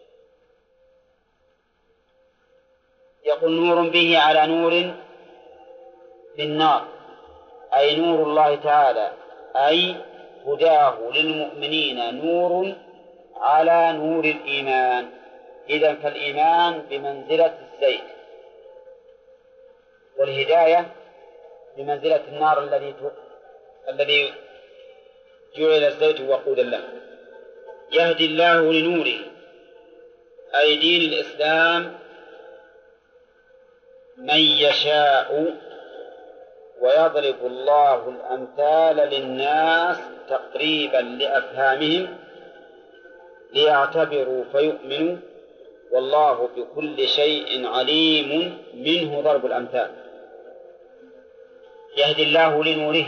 يقول: نور به على نور في النار، أي نور الله تعالى، أي هداه للمؤمنين نور على نور الإيمان. إذن فالإيمان بمنزلة الزيت، والهداية بمنزلة النار الذي جعل الزيت وقودا له. يهدي الله لنوره أي دين الإسلام من يشاء، ويضرب الله الأمثال للناس تقريبا لأفهامهم ليعتبروا فيؤمنوا، والله بكل شيء عليم. منه ضرب الأمثال. يهدي الله لنوره.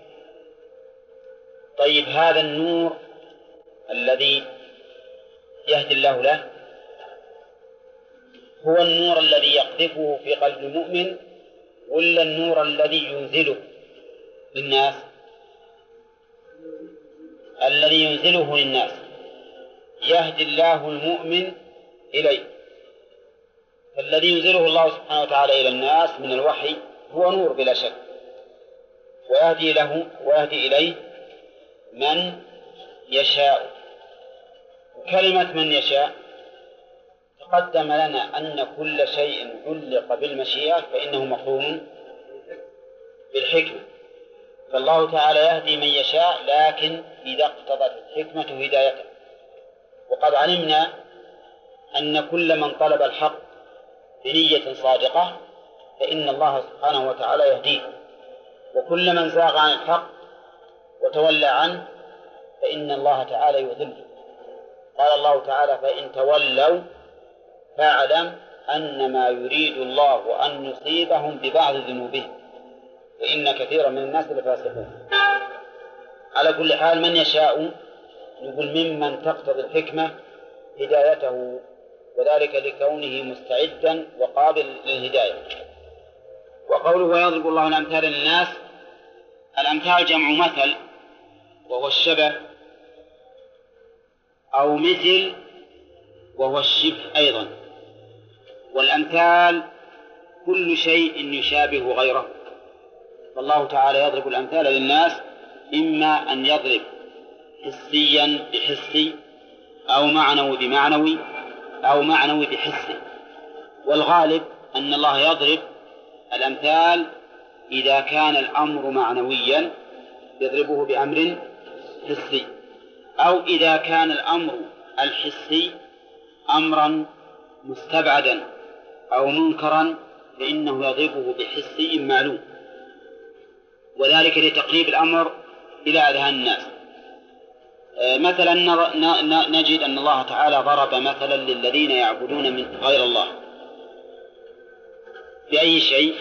طيب، هذا النور الذي يهدي الله له هو النور الذي يقذفه في قلب المؤمن ولا النور الذي ينزله للناس؟ الذي ينزله للناس. يهدي الله المؤمن إليه، فالذي ينزله الله سبحانه وتعالى إلى الناس من الوحي هو نور بلا شك، ويهدي إليه من يشاء. كلمة من يشاء تقدم لنا أن كل شيء علق بالمشيئة فإنه مقرون بالحكمة، فالله تعالى يهدي من يشاء لكن إذا اقتضت الحكمة هدايته. وقد علمنا أن كل من طلب الحق بنية صادقة فإن الله سبحانه وتعالى يهديه، وكل من زاغ عن الحق وتولى عنه فإن الله تعالى يضله. قال الله تعالى: فإن تولوا فاعلم أنما يريد الله أن يصيبهم ببعض ذنوبهم فإن كثيرا من الناس لفاسقون. على كل حال من يشاء نقول ممن تقتضي الحكمة هدايته، وذلك لكونه مستعدا وقابل للهداية. وقوله: ويضرب الله الأمثال للناس، الأمثال جمع مثل وهو الشبه، أو مثل وهو الشبه أيضا. والأمثال كل شيء يشابه غيره. فالله تعالى يضرب الأمثال للناس، إما أن يضرب حسيا بحسي، أو معنوي بمعنوي، أو معنوي بحسي. والغالب أن الله يضرب الأمثال إذا كان الأمر معنويا يضربه بأمر حسي، أو إذا كان الأمر الحسي أمرا مستبعدا أو منكرا فإنه يضربه بحسي معلوم، وذلك لتقريب الأمر إلى أذهان الناس. مثلا نجد أن الله تعالى ضرب مثلا للذين يعبدون من غير الله بأي شيء؟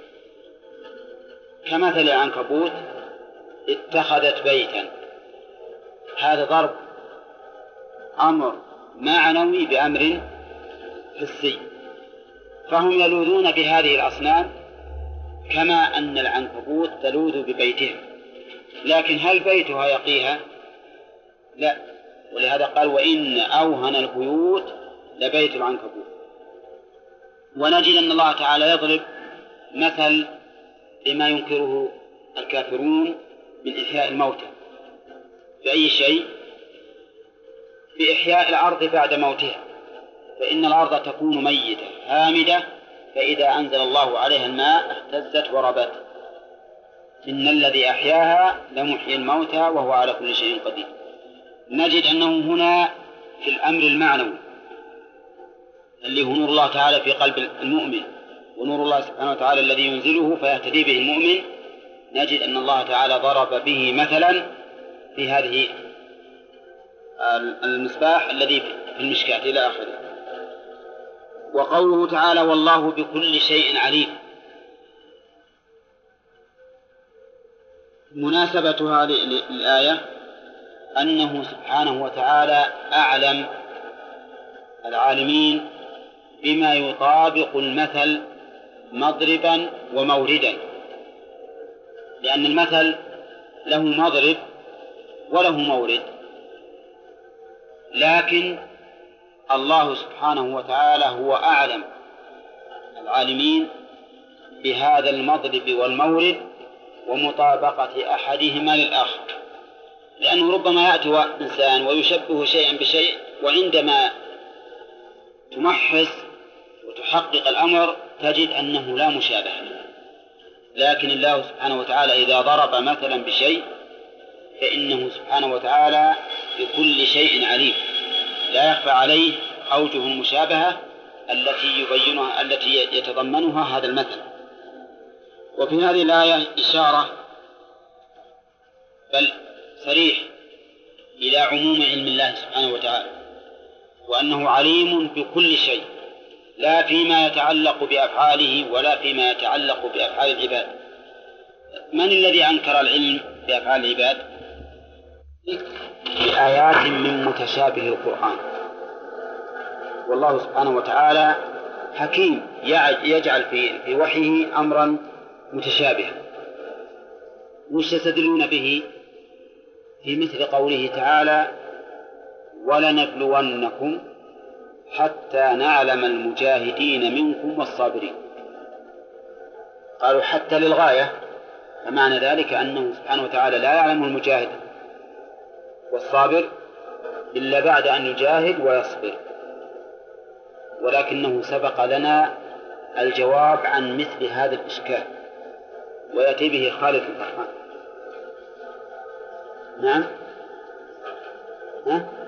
كمثل العنكبوت اتخذت بيتا. هذا ضرب أمر معنوي بأمر حسي، فهم يلوذون بهذه الأصنام كما أن العنكبوت تلوذ ببيتها، لكن هل بيتها يقيها؟ لا. ولهذا قال وإن أوهن البيوت لبيت العنكبوت. ونجد أن الله تعالى يضرب مثل لما ينكره الكافرون من إحياء الموتى بأي شيء؟ بإحياء الأرض بعد موتها، فإن الأرض تكون ميتة هامدة، فإذا أنزل الله عليها الماء اهتزت وربت. إن الذي أحياها لمحيي الموتى وهو على كل شيء قدير. نجد أنه هنا في الأمر المعنوي اللي هو نور الله تعالى في قلب المؤمن، ونور الله سبحانه وتعالى الذي ينزله فيهتدي به المؤمن، نجد أن الله تعالى ضرب به مثلا في هذه المصباح الذي في المشكاة إلى آخره. وقوله تعالى والله بكل شيء عليم، مناسبة هذه الآية أنه سبحانه وتعالى أعلم العالمين بما يطابق المثل مضربا وموردا، لأن المثل له مضرب وله مورد، لكن الله سبحانه وتعالى هو أعلم العالمين بهذا المضرب والمورد ومطابقة أحدهما للآخر، لأنه ربما يأتي إنسان ويشبه شيئا بشيء، وعندما تمحص وتحقق الأمر تجد أنه لا مشابه، لكن الله سبحانه وتعالى إذا ضرب مثلا بشيء فإنه سبحانه وتعالى بكل شيء عليم، لا يخفى عليه أوجه المشابهة التي يتضمنها هذا المثل. وفي هذه الآية إشارة بل صريح إلى عموم علم الله سبحانه وتعالى، وأنه عليم بكل شيء، لا فيما يتعلق بأفعاله ولا فيما يتعلق بأفعال العباد. من الذي أنكر العلم بأفعال العباد؟ بآيات من متشابه القرآن. والله سبحانه وتعالى حكيم يجعل في وحيه أمرا متشابها. وش يستدلون به؟ في مثل قوله تعالى ولنبلونكم حتى نعلم المجاهدين منكم والصابرين. قالوا حتى للغاية، فمعنى ذلك أنه سبحانه وتعالى لا يعلم المجاهد والصابر إلا بعد أن يجاهد ويصبر، ولكنه سبق لنا الجواب عن مثل هذا الإشكال ويأتي به خالد الرحمن. نعم. ها؟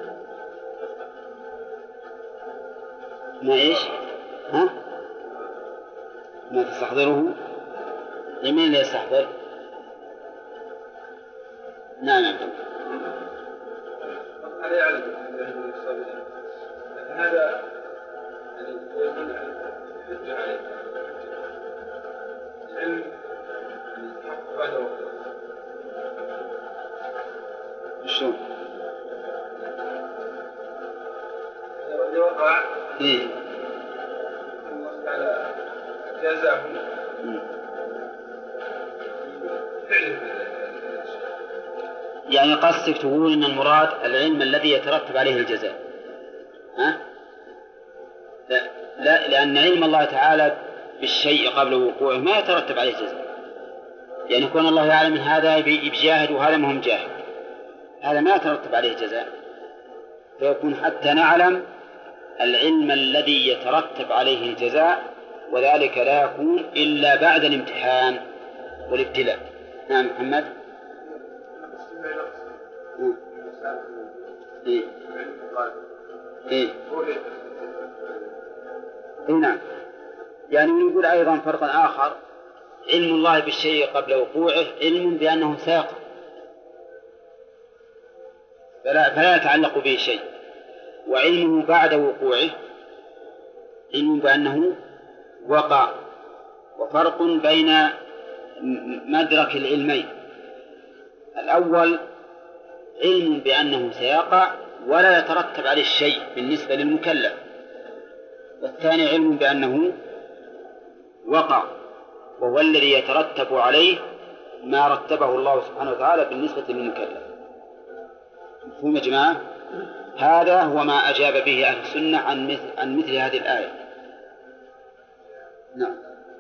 ما إيش؟ ها؟ ما تستحضره؟ لمن اللي يستحضر؟ نعم. هذا يعلم من الصابرين، لكن هذا يدل حجة عليه العلم بعد وقت. شو؟ هذا وقع. إيه. الله تعالى جازاهم. يعني قصدك تقول أن المراد العلم الذي يترتب عليه الجزاء؟ ها؟ لا، لأن علم الله تعالى بالشيء قبل وقوعه ما يترتب عليه جزاء، يعني يكون الله يعلم من هذا بجاهد وهذا ما هم جاهد، هذا ما يترتب عليه جزاء، فيكون حتى نعلم العلم الذي يترتب عليه الجزاء، وذلك لا يكون إلا بعد الامتحان والابتلاء. نعم محمد. نعم، يعني نقول أيضا فرقا آخر، علم الله بالشيء قبل وقوعه علم بأنه سيقع، فلا يتعلق به شيء، وعلمه بعد وقوعه علم بأنه وقع، وفرق بين مدرك العلمين، الأول علم بأنه سيقع ولا يترتب عليه الشيء بالنسبة للمكلف، والثاني علم بأنه وقع وهو الذي يترتب عليه ما رتبه الله سبحانه وتعالى بالنسبة للمكلف. مفهوم يا جماعة؟ هذا هو ما أجاب به أهل السنة عن مثل هذه الآية. نعم.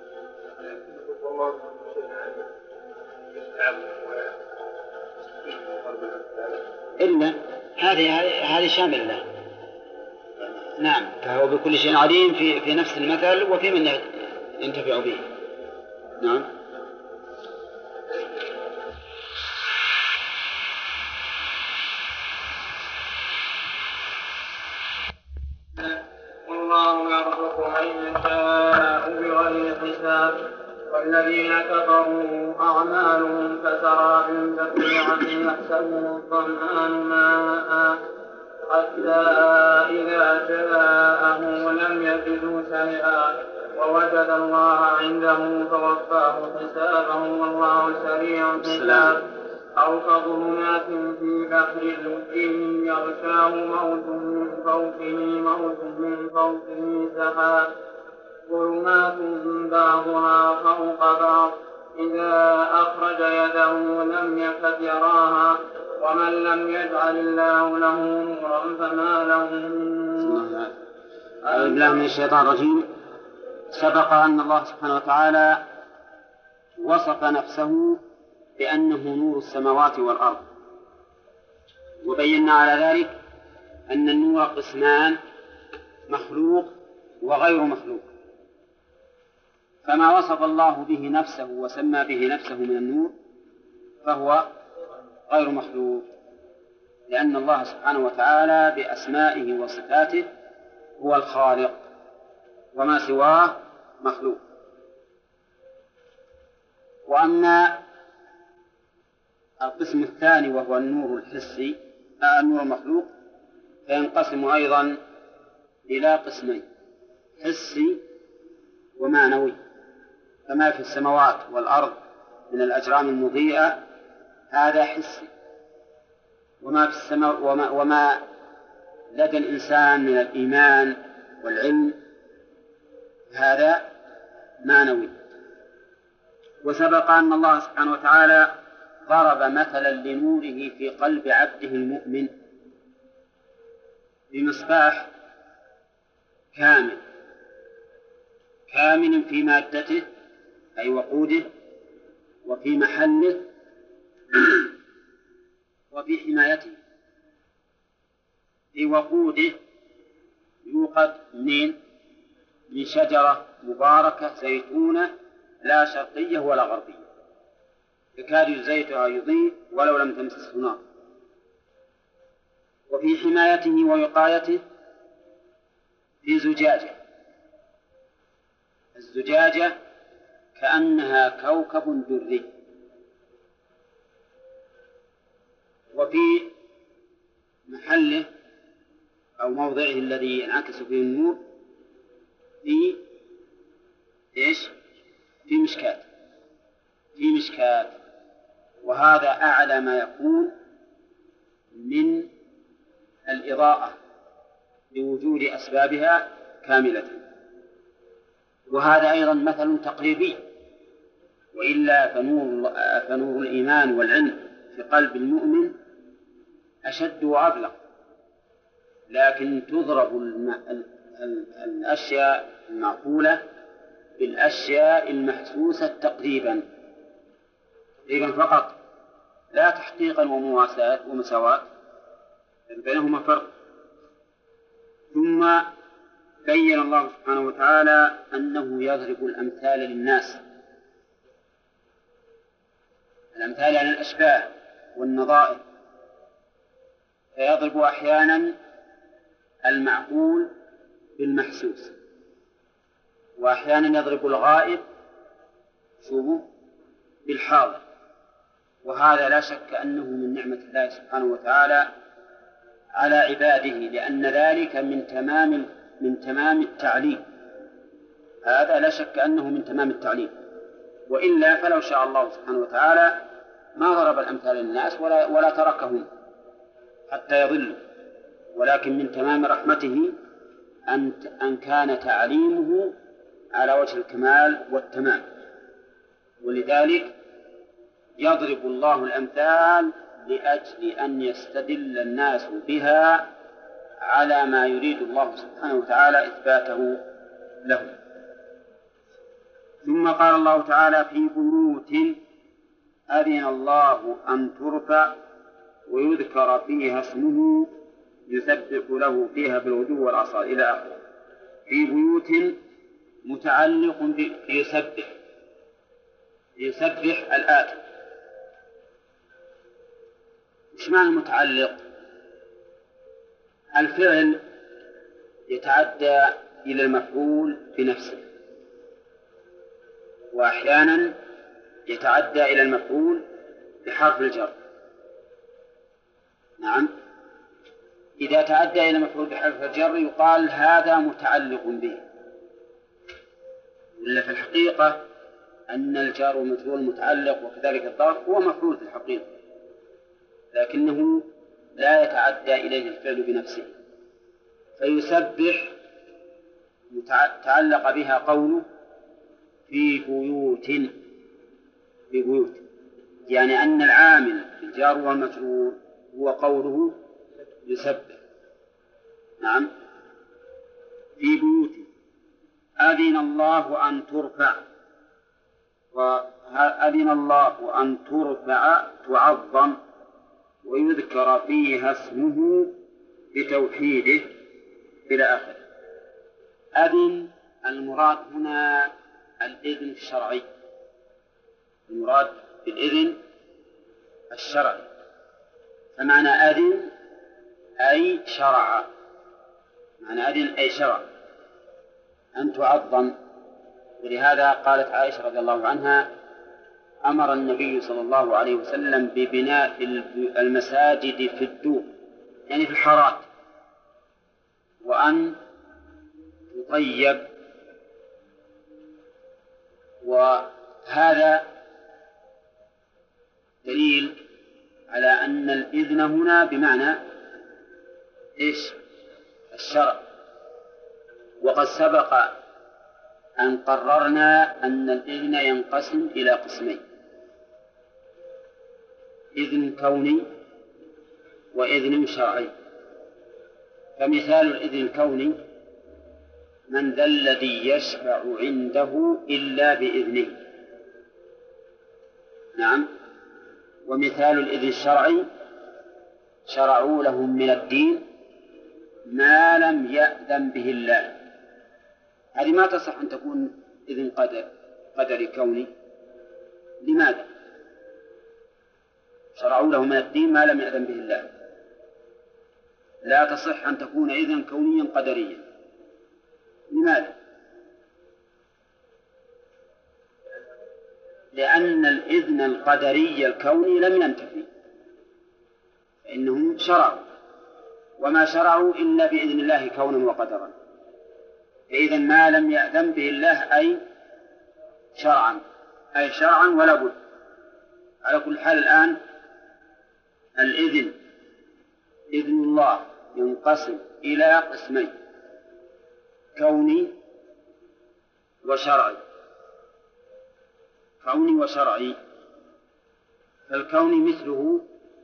إلا هذه شاملة. نعم، فهو بكل شيء عليم في نفس المثل وفي من ينتفع به. نعم. والله يرزق من يشاء بغير حساب. والذين كفروا أعمالهم كسراب بقيعة يحسبه الظمآن ماء حتى إذا جاءه لم يجده شيئا ووجد الله عنده فوفاه حسابه والله سريع الحساب. أو كظلمات في بحر لجي يغشاه موج من فوقه سحاب ظلمات بعضها فوق بعض إذا أخرج يده لم يكد يراها ومن لم يجعل الله له نورا فما له من نور. أعوذ بالله من الشيطان الرجيم. سبق أن الله سبحانه وتعالى وصف نفسه بأنه نور السماوات والأرض، وبينا على ذلك أن النور قسمان: مخلوق وغير مخلوق. فما وصف الله به نفسه وسمى به نفسه من النور فهو غير مخلوق، لأن الله سبحانه وتعالى بأسمائه وصفاته هو الخالق، وما سواه مخلوق. وأما القسم الثاني وهو النور الحسي، النور المخلوق، فينقسم أيضا إلى قسمين: حسي ومعنوي. فما في السماوات والأرض من الأجرام المضيئة هذا حسي، وما لدى الإنسان من الإيمان والعلم هذا معنوي. وسبق أن الله سبحانه وتعالى ضرب مثلا لنوره في قلب عبده المؤمن بمصباح كامل في مادته أي وقوده، وفي محله، وفي حمايته. في وقوده يوقد من شجرة مباركة زيتونة لا شرقية ولا غربية، يكاد زيتها يضيء ولو لم تمسسه نار. وفي حمايته ووقايته في زجاجة، الزجاجة كأنها كوكب دري. وفي محله أو موضعه الذي ينعكس فيه النور في مشكاة، وهذا أعلى ما يكون من الإضاءة لوجود أسبابها كاملة. وهذا أيضا مثل تقريبي، وإلا فنور الإيمان والعلم في قلب المؤمن أشد وأبلغ، لكن تضرب الأشياء المعقولة بالأشياء المحسوسة تقريبا فقط، لا تحقيقا ومساواة، بينهما فرق. ثم بين الله سبحانه وتعالى أنه يضرب الأمثال للناس، الأمثال عن الأشباه والنظائر، فيضرب أحيانا المعقول بالمحسوس، وأحيانا يضرب الغائب بالحاضر، وهذا لا شك أنه من نعمة الله سبحانه وتعالى على عباده، لأن ذلك من تمام التعليم، هذا لا شك أنه من تمام التعليم، وإلا فلو شاء الله سبحانه وتعالى ما ضرب الأمثال للناس ولا تركهم حتى يضلوا، ولكن من تمام رحمته أن كان تعليمه على وجه الكمال والتمام، ولذلك يضرب الله الأمثال لأجل أن يستدل الناس بها على ما يريد الله سبحانه وتعالى إثباته لهم. ثم قال الله تعالى: في بيوت أذن الله أن ترفع ويذكر فيها اسمه يسبح له فيها بالغدو والآصال إلى آخره. في بيوت متعلق يسبح الآتي. إيش معنى متعلق؟ الفعل يتعدى إلى المفعول بنفسه، وأحيانا يتعدى إلى المفعول بحرف الجر. نعم، إذا تعدى إلى المفعول بحرف الجر يقال هذا متعلق به، ولا في الحقيقة أن الجار والمجرور متعلق، وكذلك الظرف هو مفعول في الحقيقة، لكنه لا يتعدى إليه الفعل بنفسه. فيسبح تعلق بها قوله في بيوت، يعني أن العامل في الجار والمجرور هو قوله يسبح. نعم، في بيوت أذن الله أن ترفع، وأذن الله أن ترفع تعظم ويذكر فيها اسمه بتوحيده إلى آخره. أذن المراد هنا الإذن الشرعي، المراد بالإذن الشرعي، فمعنى أذن أي شرع، معنى أذن أي شرع أن تعظم. ولهذا قالت عائشة رضي الله عنها: أمر النبي صلى الله عليه وسلم ببناء المساجد في الدور، يعني في الحارات، وأن تطيب. وهذا دليل على أن الإذن هنا بمعنى إيش؟ الشرع. وقد سبق أن قررنا أن الإذن ينقسم إلى قسمين: إذن كوني وإذن شرعي. فمثال الإذن الكوني: من ذا الذي يشفع عنده إلا بإذنه. نعم. ومثال الإذن الشرعي: شرعوا لهم من الدين ما لم يأذن به الله. هذه ما تصح أن تكون إذن قدري كوني. لماذا؟ شرعوا لهم من الدين ما لم يأذن به الله، لا تصح أن تكون إذن كونيا قدريا. لماذا؟ لأن الإذن القدري الكوني لم ينتفي، فإنهم شرعوا، وما شرعوا إلا بإذن الله كونا وقدرا. فإذا ما لم يأذن به الله أي شرعا ولا بد. على كل حال الآن الإذن، إذن الله ينقسم إلى قسمين: كوني وشرعي. كوني وشرعي. فالكوني مثله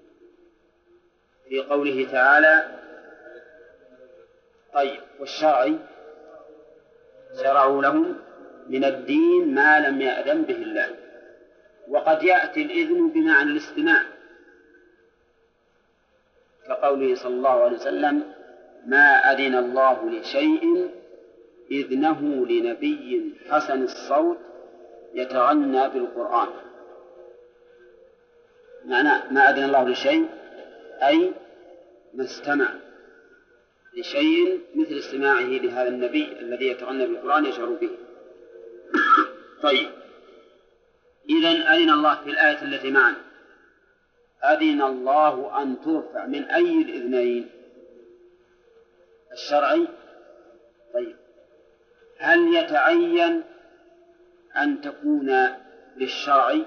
في قوله تعالى: طيب. والشرعي: شرعوا لهم من الدين ما لم يأذن به الله. وقد يأتي الإذن بمعنى الاستماع، كقوله صلى الله عليه وسلم: ما أذن الله لشيء إذنه لنبي حسن الصوت يتغنى بالقرآن. معنى ما أذن الله لشيء أي ما استمع لشيء مثل استماعه لهذا النبي الذي يتغنى بالقرآن يشعر به. طيب، إذن أذن الله في الآية التي معنا، أذن الله أن ترفع من أي الإذنين؟ الشرعي. طيب، هل يتعين أن تكون للشرع؟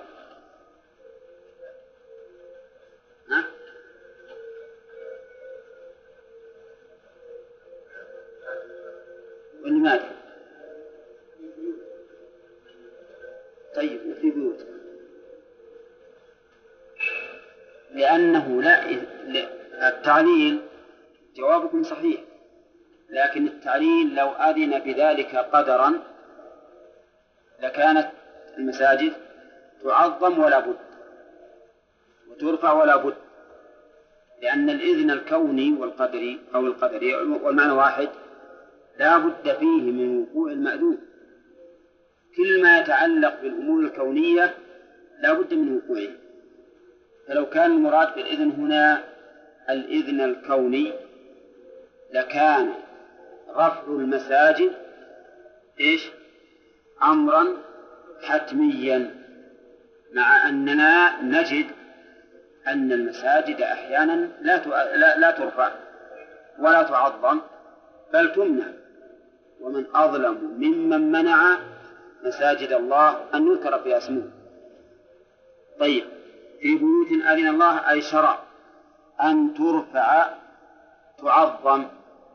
ولماذا؟ طيب، وفي بيوت، لأنه التعليل جوابكم صحيح، لكن التعليل لو أذن بذلك قدرا لكانت المساجد تعظم ولا بد، وترفع ولا بد، لأن الإذن الكوني والقدري أو القدري والمعنى واحد لا بد فيه من وقوع المأذون. كل ما يتعلق بالأمور الكونية لا بد من وقوعه. فلو كان المراد بالإذن هنا الإذن الكوني لكان رفع المساجد أمرا حتميا، مع أننا نجد أن المساجد أحيانا لا ترفع ولا تعظم بل تمنع، ومن أظلم ممن منع مساجد الله أن يذكر فيها اسمه. طيب، في بيوت أذن الله أي شرع أن ترفع تعظم،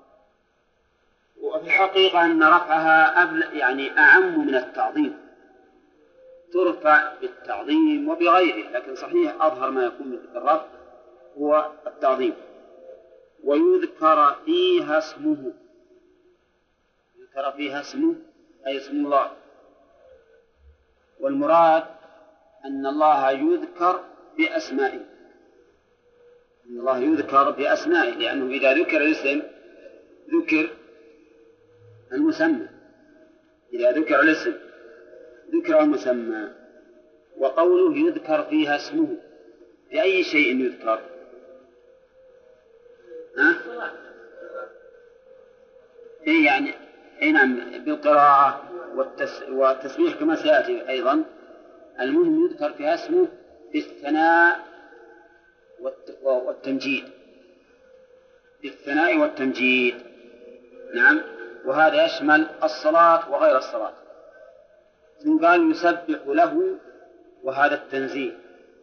وفي الحقيقة أن رفعها يعني أعم من التعظيم، ترفع بالتعظيم وبغيره، لكن صحيح أظهر ما يكون بالرفع هو التعظيم. ويذكر فيها اسمه، يذكر فيها اسمه أي اسم الله، والمراد أن الله يذكر بأسمائه، أن الله يذكر بأسمائه، لأنه إذا ذكر الاسم ذكر المسمى، إذا ذكر الاسم ذكر المسمى. وقوله يذكر فيها اسمه، بأي شيء يذكر؟ إيه يعني؟ نعم، بالقراءة والتسبيح كما سيأتي أيضا. المهم يذكر فيها اسمه بالثناء والتمجيد، بالثناء والتمجيد. نعم، وهذا يشمل الصلاة وغير الصلاة. ثم قال يسبح له، وهذا التنزيه،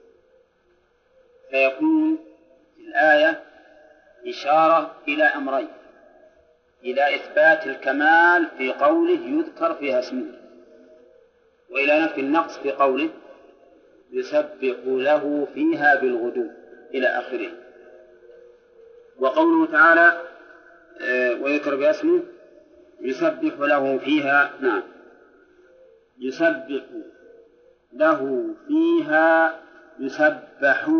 فيكون في الآية إشارة إلى أمرين: إلى إثبات الكمال في قوله يذكر فيها اسمه، وإلى نفي النقص في قوله يسبح له فيها بالغدو إلى آخره. وقوله تعالى ويذكر بها اسمه يسبح له فيها، نعم، يسبح له فيها، يسبح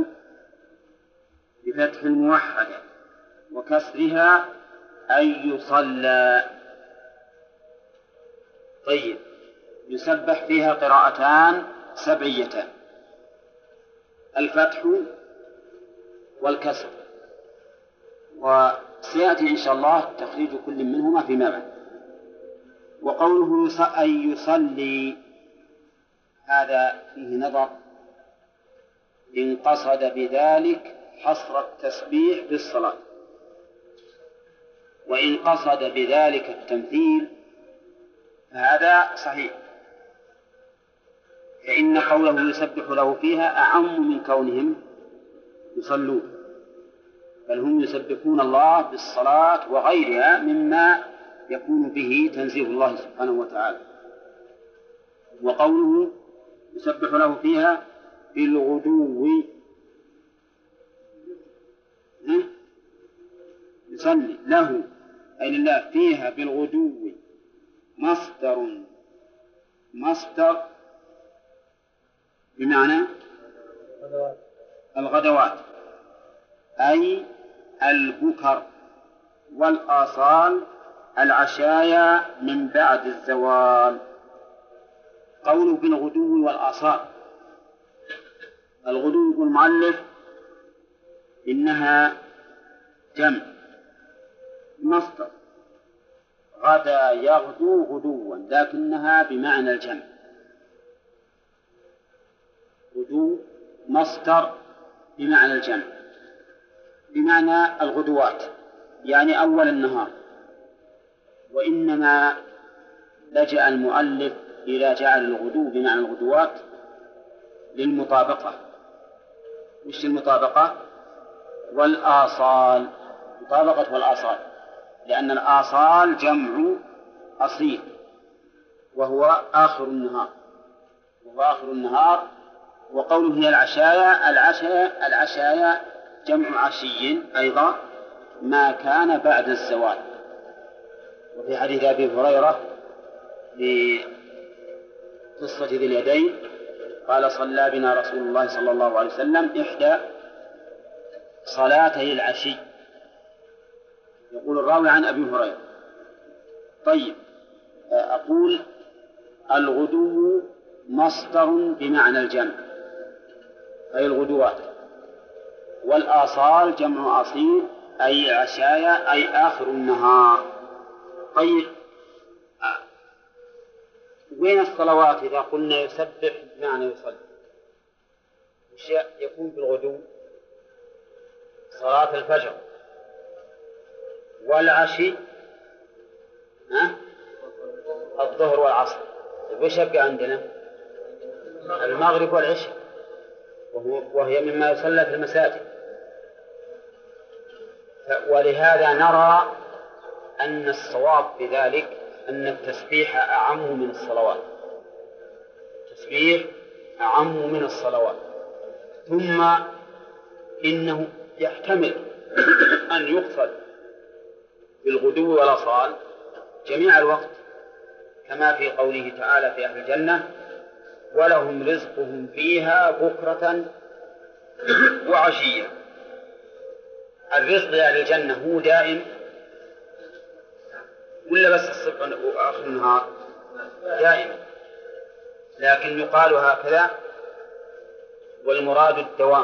بفتح الموحدة وكسرها أي يصلى. طيب، يسبح فيها قراءتان سبعيتان: الفتح والكسر، وسيأتي إن شاء الله تخريج كل منهما فيما بعد. وقوله أي يصلي، هذا فيه نظر، إن قصد بذلك حصر التسبيح بالصلاة، وإن قصد بذلك التمثيل فهذا صحيح، فإن قوله يسبح له فيها أعم من كونهم يصلون، بل هم يسبحون الله بالصلاة وغيرها مما يكون به تنزيه الله سبحانه وتعالى. وقوله يسبح له فيها بالغدو، يصلي له أي لله فيها بالغدو مصدر مصدر بمعنى الغدوات، أي البكر، والآصال العشايا من بعد الزوال. قوله بالغدو والآصال، الغدو يقول المؤلف إنها جمع مصدر غدا يغدو غدوا، لكنها بمعنى الجمع. غدو مصدر بمعنى الجمع، بمعنى الغدوات يعني أول النهار. وإنما لجأ المؤلف إلى جعل الغدو بمعنى الغدوات للمطابقة. وش المطابقة؟ والآصال، مطابقة والآصال، لأن الآصال جمع أصيل وهو آخر النهار، وقوله هي العشايا جمع عشي أيضا ما كان بعد الزوال. وفي حديث أبي هريرة في قصة ذي اليدين قال صلى بنا رسول الله صلى الله عليه وسلم إحدى صلاتي العشي، يقول الراوي عن أبي هريرة. طيب، أقول الغدو مصدر بمعنى الجمع أي الغدوات، والآصال جمع أصيل أي عشايا أي آخر النهار. طيب، وين الصلوات إذا قلنا يسبح بمعنى يصلي؟ وش يكون في الغدو؟ صلاة الفجر والعشي، الظهر والعصر. وش يبقى عندنا؟ المغرب والعشاء، وهي مما يصلى في المساجد. ولهذا نرى أن الصواب في ذلك أن التسبيح أعم من الصلوات، التسبيح أعم من الصلوات. ثم إنه يحتمل أن يقصد بالغدو والآصال جميع الوقت، كما في قوله تعالى في أهل الجنة ولهم رزقهم فيها بكرة وعشية. الرزق لأهل الجنة هو دائم ولا بس الصبح وآخر النهار؟ دائما، لكن يقال هكذا والمراد الدوام.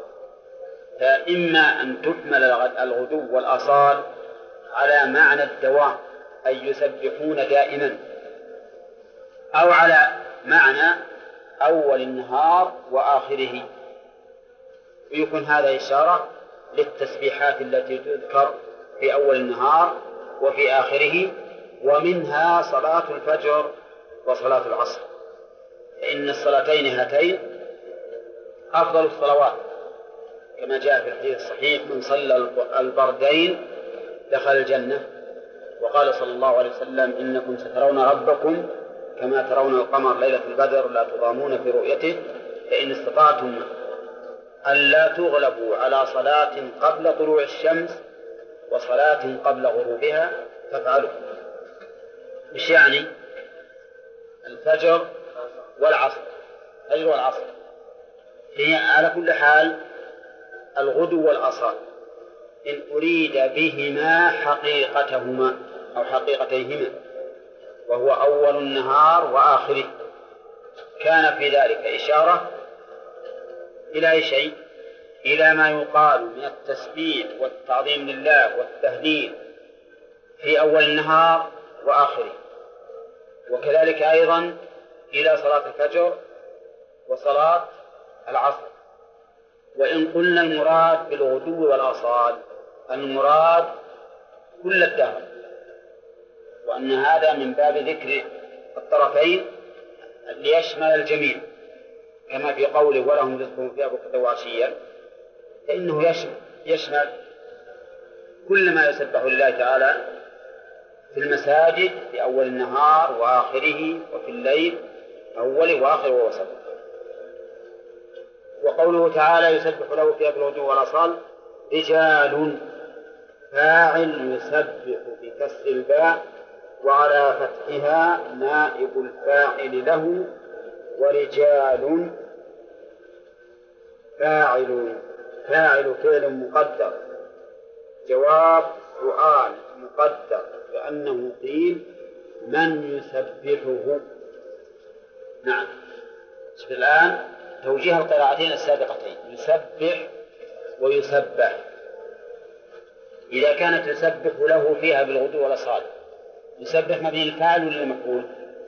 فإما أن تحمل الغدو والآصال على معنى الدوام أي يسبحون دائما، أو على معنى أول النهار وآخره، ويكون هذا إشارة للتسبيحات التي تذكر في أول النهار وفي آخره، ومنها صلاة الفجر وصلاة العصر، فإن الصلاتين هاتين أفضل الصلوات، كما جاء في الحديث الصحيح من صلى البردين دخل الجنة. وقال صلى الله عليه وسلم إنكم سترون ربكم كما ترون القمر ليلة البدر لا تضامون في رؤيته، فإن استطعتم ألا تغلبوا على صلاة قبل طلوع الشمس وصلاة قبل غروبها فافعلوا. إيش يعني؟ الفجر والعصر، الفجر والعصر هي على كل حال الغدو والآصال إن أريد بهما حقيقتهما أو حقيقتيهما، وهو أول النهار وآخره. كان في ذلك إشارة إلى أي شيء؟ إلى ما يقال من التسبيح والتعظيم لله والتهليل في أول النهار وآخره، وكذلك أيضا إلى صلاة الفجر وصلاة العصر. وإن قلنا المراد بالغدو والآصال المراد كل الدهر، وأن هذا من باب ذكر الطرفين ليشمل الجميع، كما في قوله ولهم رزقهم فيها بكرة وعشيا، فإنه يشمل كل ما يسبح لله تعالى في المساجد في أول النهار وآخره، وفي الليل أوله وآخره ووسطه. وقوله تعالى يسبح له فيها بالغدو والآصال رجال، فاعل يسبح بكسر الباء وعلى فتحها نائب الفاعل له ورجال فاعل فعل مقدر جواب سؤال مقدر كأنه قيل من يسبحه. نعم. شوف الآن توجيه القراءتين السابقتين يسبح ويسبح. إذا كانت يسبح له فيها بالغدو والآصال يسبح مبني الفاعل ولا المفعول؟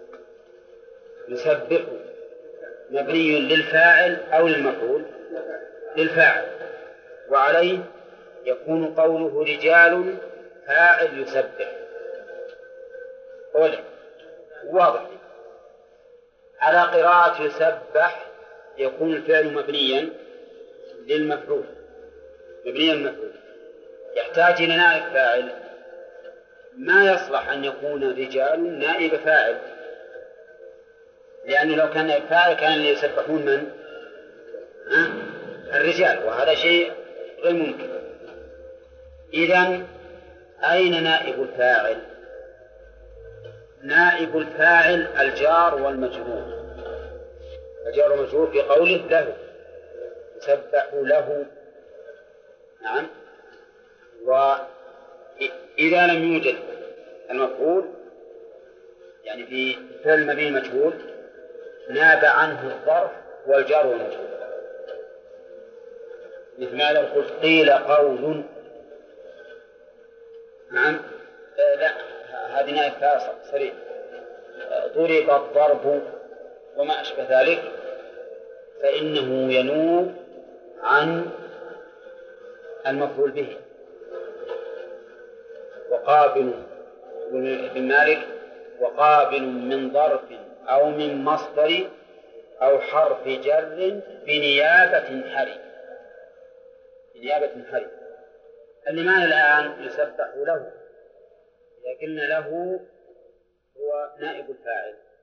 يسبح مبني للفاعل أو للمفعول؟ للفاعل، وعليه يكون قوله رجال فاعل يسبح. واضح. على قراءة يسبح يكون الفعل مبنيا للمفعول، مبنيا للمفعول، يحتاج إلى نائب فاعل. ما يصلح أن يكون رجال نائب فاعل، لأنه لو كان نائب فاعل كان اللي يسبحون من؟ الرجال، وهذا شيء غير ممكن. إذن أين نائب الفاعل؟ نائب الفاعل الجار والمجرور. الجار والمجرور في قوله له يسبح له. نعم. وإذا لم يوجد المفعول يعني في فعل مبني المجهول ناب عنه الظرف والجار والمجرور، مثل ما لو قلت قيل قول. نعم. لا، هذه نائب فاصل صريح. ضرب الضرب وما أشبه ذلك فإنه ينوب عن المفعول به. وقابل ابن مالك وقابل من ظرف أو من مصدر أو حرف جر بنيابة حري. بنيابة حري. اللي معنا الآن يسبح له، إذا قلنا له هو نائب الفاعل